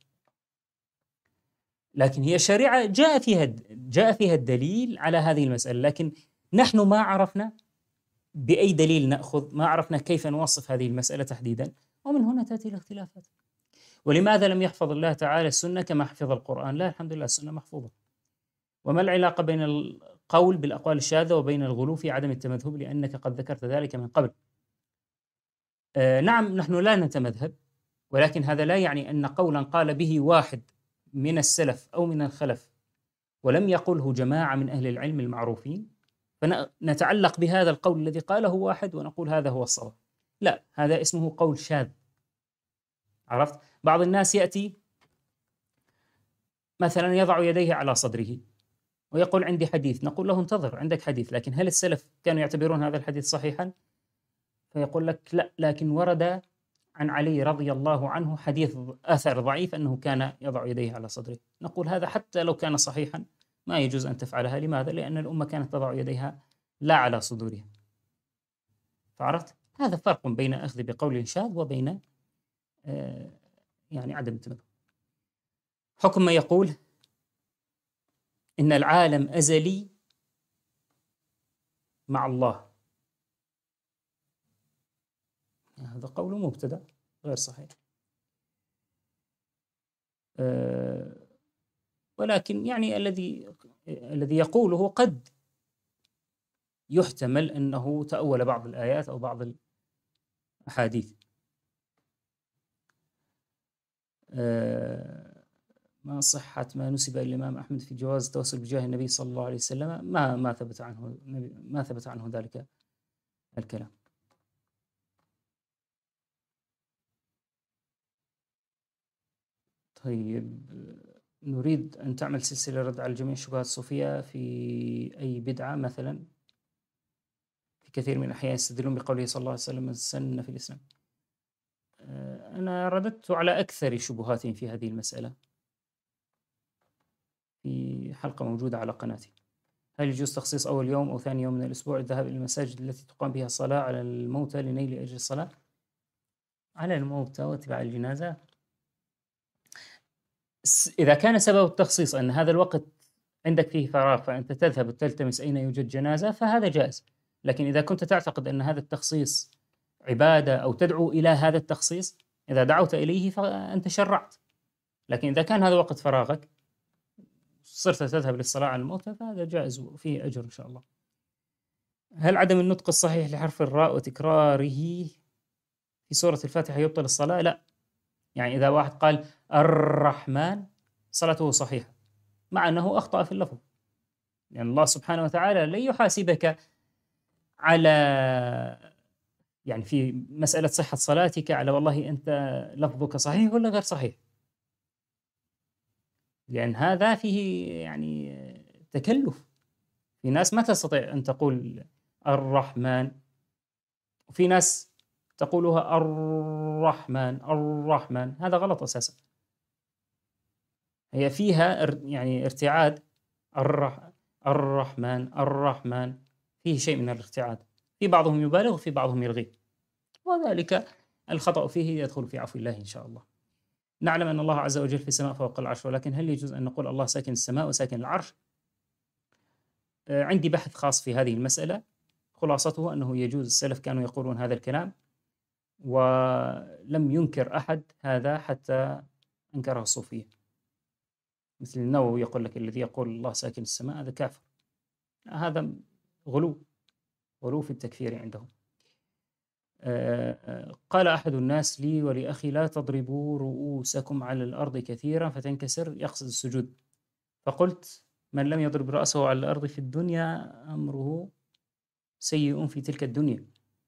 لكن هي شريعة جاء فيها جاء فيها الدليل على هذه المسألة، لكن نحن ما عرفنا بأي دليل نأخذ، ما عرفنا كيف نوصف هذه المسألة تحديدا، ومن هنا تأتي الاختلافات. ولماذا لم يحفظ الله تعالى السنة كما حفظ القرآن؟ لا، الحمد لله السنة محفوظة. وما العلاقة بين القول بالأقوال الشاذة وبين الغلو في عدم التمذهب؟ لأنك قد ذكرت ذلك من قبل. آه نعم، نحن لا نتمذهب، ولكن هذا لا يعني أن قولا قال به واحد من السلف أو من الخلف ولم يقله جماعة من أهل العلم المعروفين فنتعلق بهذا القول الذي قاله واحد ونقول هذا هو الصواب. لا، هذا اسمه قول شاذ. عرفت؟ بعض الناس يأتي مثلا يضع يديه على صدره ويقول عندي حديث، نقول له انتظر، عندك حديث، لكن هل السلف كانوا يعتبرون هذا الحديث صحيحا؟ فيقول لك لا، لكن ورد عن علي رضي الله عنه حديث أثر ضعيف أنه كان يضع يديه على صدره. نقول هذا حتى لو كان صحيحا ما يجوز أن تفعلها. لماذا؟ لأن الأمة كانت تضع يديها لا على صدورها. فعرفت؟ هذا فرق بين أخذ بقول شاذ وبين آه يعني عدم التمذهب. حكم ما يقول إن العالم أزلي مع الله، هذا قول مبتدأ غير صحيح. أه ولكن يعني الذي الذي يقوله قد يحتمل أنه تأول بعض الآيات أو بعض الأحاديث. أه ما صحة ما نسب إلى الإمام أحمد في جواز التوسل بجاه النبي صلى الله عليه وسلم؟ ما ما ثبت عنه ما ثبت عنه ذلك الكلام. طيب، نريد أن تعمل سلسلة رد على جميع الشبهات الصوفية في أي بدعة مثلا. في كثير من الأحيان يستدلون بقوله صلى الله عليه وسلم من سن في الإسلام. أنا رددت على أكثر شبهاتهم في هذه المسألة في حلقة موجودة على قناتي. هل يجوز تخصيص أول يوم أو ثاني يوم من الأسبوع الذهاب إلى المساجد التي تقام بها الصلاة على الموتى لنيل أجر الصلاة؟ على الموتى واتباع الجنازة، إذا كان سبب التخصيص أن هذا الوقت عندك فيه فراغ فأنت تذهب وتلتمس أين يوجد جنازة فهذا جائز. لكن إذا كنت تعتقد أن هذا التخصيص عبادة أو تدعو إلى هذا التخصيص، إذا دعوت إليه فأنت شرعت. لكن إذا كان هذا وقت فراغك صرت تذهب للصلاة على الموتى فهذا جائز وفيه أجر إن شاء الله. هل عدم النطق الصحيح لحرف الراء وتكراره في سورة الفاتحة يبطل الصلاة؟ لا. يعني إذا واحد قال الرحمن صلاته صحيحة مع أنه أخطأ في اللفظ، لأن يعني الله سبحانه وتعالى لن يحاسبك على يعني في مسألة صحة صلاتك على والله أنت لفظك صحيح ولا غير صحيح، لأن هذا فيه يعني تكلف. في ناس ما تستطيع أن تقول الرحمن، وفي ناس تقولها الرحمن الرحمن، هذا غلط أساسا. هي فيها يعني ارتعاد. الرح الرحمن الرحمن فيه شيء من الارتعاد، في بعضهم يبالغ وفي بعضهم يلغي، وذلك الخطأ فيه يدخل في عفو الله إن شاء الله. نعلم أن الله عز وجل في السماء فوق العرش، ولكن هل يجوز أن نقول الله ساكن السماء وساكن العرش؟ عندي بحث خاص في هذه المسألة، خلاصته أنه يجوز. السلف كانوا يقولون هذا الكلام ولم ينكر أحد هذا حتى أنكره الصوفية، مثل النووي يقول لك الذي يقول الله ساكن السماء هذا كافر. هذا غلو غلو في التكفير عندهم. قال أحد الناس لي ولأخي لا تضربوا رؤوسكم على الأرض كثيرا فتنكسر، يقصد السجود. فقلت من لم يضرب رأسه على الأرض في الدنيا أمره سيء في تلك الدنيا.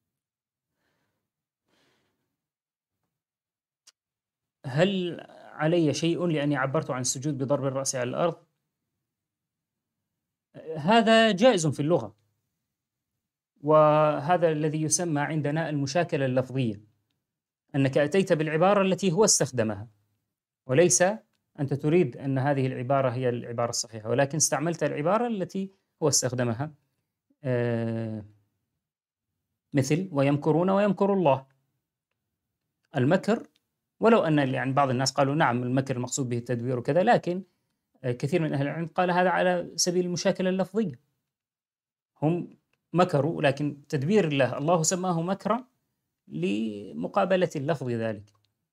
هل علي شيء لأني عبرت عن السجود بضرب الرأس على الأرض؟ هذا جائز في اللغة، وهذا الذي يسمى عندنا المشاكلة اللفظية، أنك أتيت بالعبارة التي هو استخدمها، وليس أنت تريد أن هذه العبارة هي العبارة الصحيحة، ولكن استعملت العبارة التي هو استخدمها. آه مثل ويمكرون ويمكر الله. المكر، ولو أن يعني بعض الناس قالوا نعم المكر المقصود به التدبير وكذا، لكن كثير من أهل العلم قال هذا على سبيل المشاكلة اللفظية. هم مكروا، لكن تدبير الله الله سماه مكرا لمقابلة اللفظ ذلك.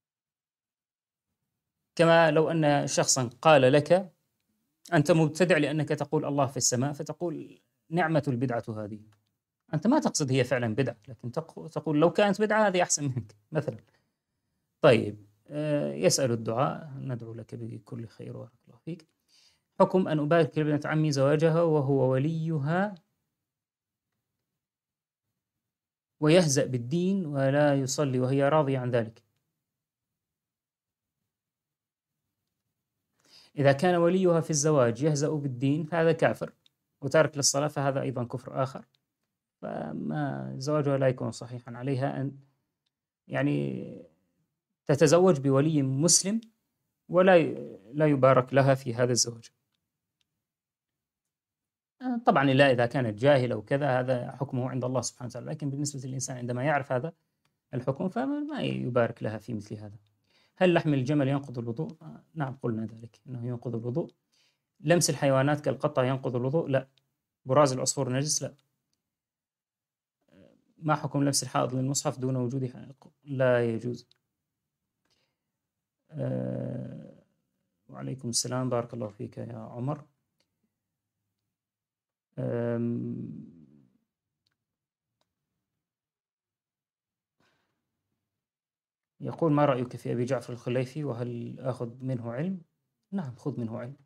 كما لو أن شخصا قال لك أنت مبتدع لأنك تقول الله في السماء، فتقول نعمة البدعة هذه. أنت ما تقصد هي فعلا بدعة، لكن تقول لو كانت بدعة هذه أحسن منك مثلا. طيب، يسأل الدعاء ندعو لك بكل خير وبارك الله فيك. حكم أن أبارك لابنة عمي زواجها وهو وليها ويهزأ بالدين ولا يصلي وهي راضية عن ذلك. إذا كان وليها في الزواج يهزأ بالدين فهذا كافر، وتارك للصلاة فهذا أيضا كفر آخر، فما زواجها لا يكون صحيحا. عليها أن يعني تتزوج بولي مسلم ولا لا يبارك لها في هذا الزواج. طبعا إلا إذا كانت جاهلة وكذا، هذا حكمه عند الله سبحانه وتعالى، لكن بالنسبة للإنسان عندما يعرف هذا الحكم فما يبارك لها في مثل هذا. هل لحم الجمل ينقض الوضوء؟ نعم قلنا ذلك أنه ينقض الوضوء. لمس الحيوانات كالقطة ينقض الوضوء؟ لا. براز العصفور نجس؟ لا. ما حكم لمس الحائض للمصحف دون وجود حائض؟ لا يجوز. أه وعليكم السلام، بارك الله فيك يا عمر. يقول ما رأيك في أبي جعفر الخليفي وهل أخذ منه علم؟ نعم خذ منه علم،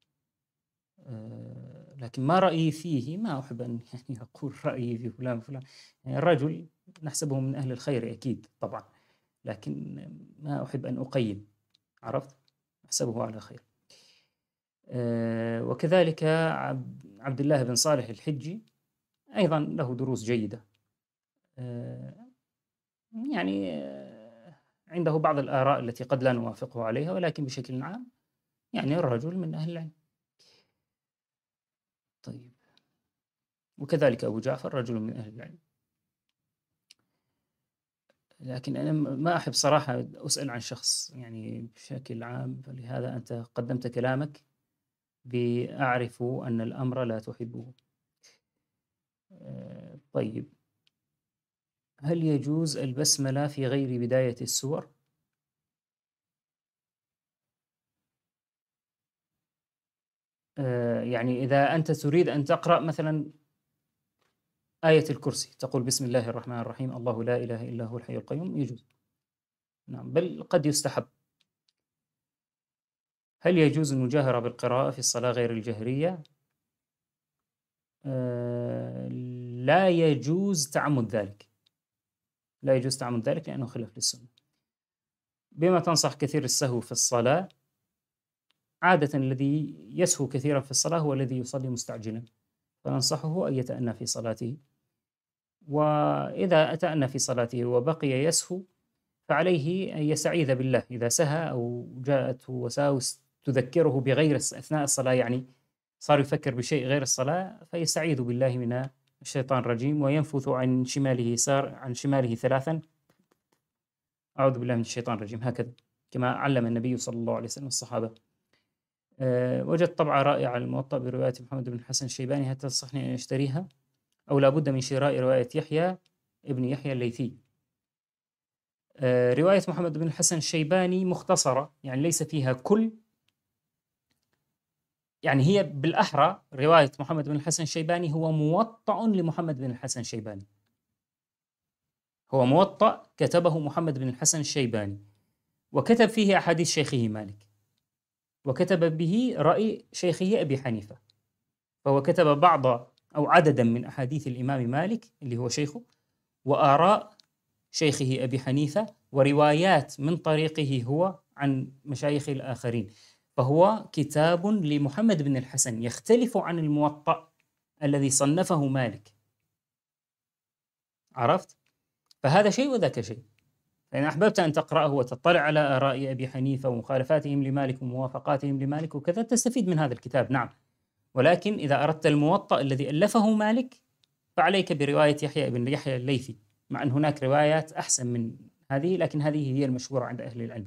أه لكن ما رأيي فيه ما أحب أن يعني أقول رأيي في فلان فلان. يعني الرجل نحسبه من أهل الخير أكيد طبعا، لكن ما أحب أن أقيم، عرفت؟ نحسبه على خير. أه وكذلك عبد الله بن صالح الحجي أيضا له دروس جيدة، أه يعني أه عنده بعض الآراء التي قد لا نوافقه عليها، ولكن بشكل عام يعني الرجل من أهل العلم. طيب، وكذلك أبو جعفر رجل من أهل العلم. لكن أنا ما أحب صراحة أسأل عن شخص يعني بشكل عام، فلهذا أنت قدمت كلامك بأعرف أن الأمر لا تحبه. أه طيب، هل يجوز البسملة في غير بداية السور؟ أه يعني إذا أنت تريد أن تقرأ مثلا آية الكرسي تقول بسم الله الرحمن الرحيم الله لا إله إلا هو الحي القيوم، يجوز. نعم، بل قد يستحب. هل يجوز المجاهرة بالقراءة في الصلاة غير الجهرية؟ أه لا يجوز تعمد ذلك، لا يجوز تعمد ذلك لأنه خلاف للسنة. بما تنصح كثير السهو في الصلاة؟ عادة الذي يسهو كثيرا في الصلاة هو الذي يصلي مستعجلا، فننصحه أن يتأنى في صلاته، وإذا أتأنى في صلاته وبقي يسهو فعليه أن يستعيذ بالله إذا سهى أو جاءته وساوس تذكره بغير أثناء الصلاة، يعني صار يفكر بشيء غير الصلاة، فيستعيذ بالله من الشيطان الرجيم وينفث عن شماله يسار عن شماله ثلاثا أعوذ بالله من الشيطان الرجيم، هكذا كما علم النبي صلى الله عليه وسلم الصحابة. أه وجدت طبعة رائعة الموطأ برواية محمد بن الحسن الشيباني، هل تنصحني أن أشتريها أو لابد من شراء رواية يحيى ابن يحيى الليثي؟ أه رواية محمد بن الحسن الشيباني مختصرة، يعني ليس فيها كل، يعني هي بالأحرى رواية محمد بن الحسن الشيباني هو موطأ لمحمد بن الحسن الشيباني، هو موطأ كتبه محمد بن الحسن الشيباني، وكتب فيه أحاديث شيخه مالك، وكتب به رأي شيخه أبي حنيفة، فهو كتب بعض أو عددا من أحاديث الإمام مالك اللي هو شيخه، وآراء شيخه أبي حنيفة، وروايات من طريقه هو عن مشايخ الآخرين. فهو كتاب لمحمد بن الحسن يختلف عن الموطأ الذي صنفه مالك. عرفت؟ فهذا شيء وذاك شيء. فإن أحببت أن تقرأه وتطلع على آراء أبي حنيفة ومخالفاتهم لمالك وموافقاتهم لمالك وكذا، تستفيد من هذا الكتاب، نعم. ولكن إذا أردت الموطأ الذي ألفه مالك فعليك برواية يحيى بن يحيى الليثي، مع أن هناك روايات أحسن من هذه، لكن هذه هي المشهورة عند أهل العلم.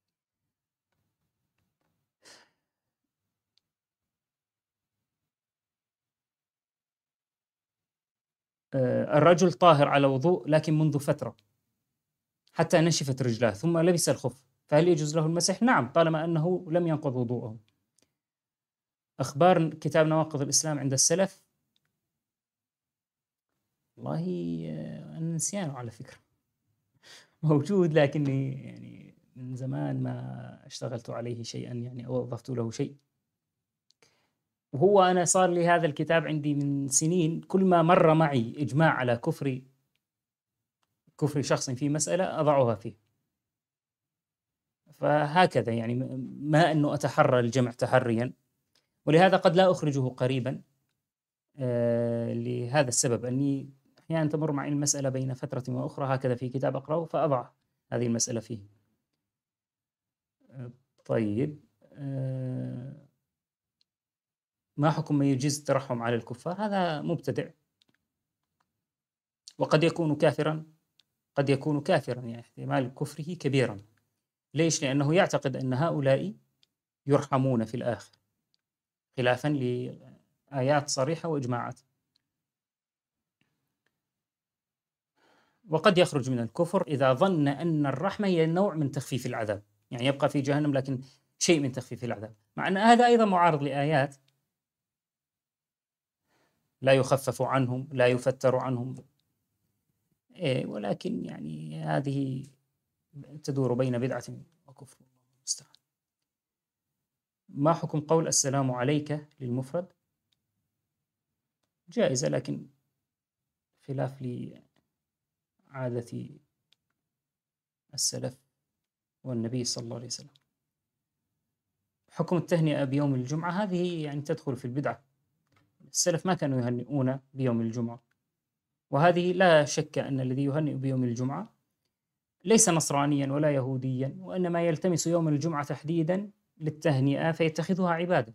الرجل طاهر على وضوء لكن منذ فترة حتى نشفت رجلاه ثم لبس الخف، فهل يجوز له المسح؟ نعم، طالما أنه لم ينقض وضوءه. أخبار كتاب نواقض الإسلام عند السلف، والله النسيان على فكرة موجود، لكني يعني من زمان ما اشتغلت عليه شيئا يعني أو أضفت له شيء. وهو أنا صار لي هذا الكتاب عندي من سنين، كل ما مر معي إجماع على كفر كفر شخص في مسألة أضعها فيه. فهكذا يعني ما أنه أتحرى الجمع تحريا، ولهذا قد لا أخرجه قريبا آه لهذا السبب، أني أحيانا تمر معي المسألة بين فترة وأخرى هكذا في كتاب أقرأه فأضع هذه المسألة فيه. آه طيب، آه ما حكم من يجيز الترحم على الكفار؟ هذا مبتدع، وقد يكون كافرا، قد يكون كافرا، يعني احتمال كفره كبيرا. ليش؟ لأنه يعتقد أن هؤلاء يرحمون في الآخر، خلافا لآيات صريحة وإجماعات. وقد يخرج من الكفر إذا ظن أن الرحمة هي نوع من تخفيف العذاب، يعني يبقى في جهنم لكن شيء من تخفيف العذاب، مع أن هذا أيضا معارض لآيات لا يخفف عنهم لا يفتر عنهم. إيه، ولكن يعني هذه تدور بين بدعة وكفر، الله المستعان. ما حكم قول السلام عليك للمفرد؟ جائزة، لكن خلاف لعادة السلف والنبي صلى الله عليه وسلم. حكم التهنئة بيوم الجمعة، هذه يعني تدخل في البدعة. السلف ما كانوا يهنئون بيوم الجمعة، وهذه لا شك أن الذي يهنئ بيوم الجمعة ليس نصرانيا ولا يهوديا، وإنما يلتمس يوم الجمعة تحديدا للتهنئة فيتخذها عبادة.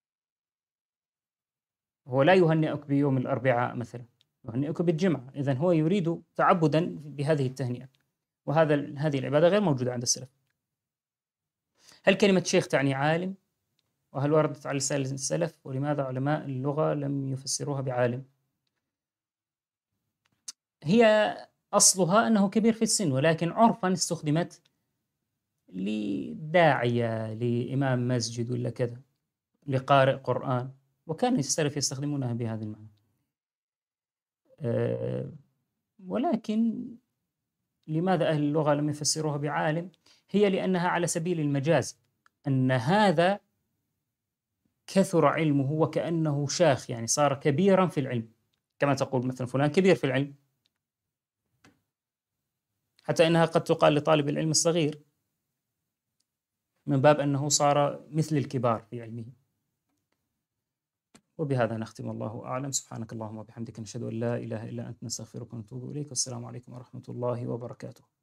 هو لا يهنئك بيوم الأربعاء مثلا، يهنئك بالجمعة، إذن هو يريد تعبدا بهذه التهنئة، وهذا هذه العبادة غير موجودة عند السلف. هل كلمة شيخ تعني عالم؟ وهل وردت على لسان السلف؟ ولماذا علماء اللغة لم يفسروها بعالم؟ هي أصلها أنه كبير في السن، ولكن عرفا استخدمت لداعية، لإمام مسجد ولا كذا، لقارئ قرآن، وكان السلف يستخدمونها بهذا المعنى. أه ولكن لماذا أهل اللغة لم يفسروها بعالم؟ هي لأنها على سبيل المجاز، أن هذا كثر علمه وكأنه شاخ، يعني صار كبيرا في العلم، كما تقول مثلا فلان كبير في العلم، حتى إنها قد تقال لطالب العلم الصغير من باب أنه صار مثل الكبار في علمه. وبهذا نختم، الله أعلم. سبحانك اللهم وبحمدك، نشهد أن لا إله إلا أنت، نستغفرك ونتوب إليك، والسلام عليكم ورحمة الله وبركاته.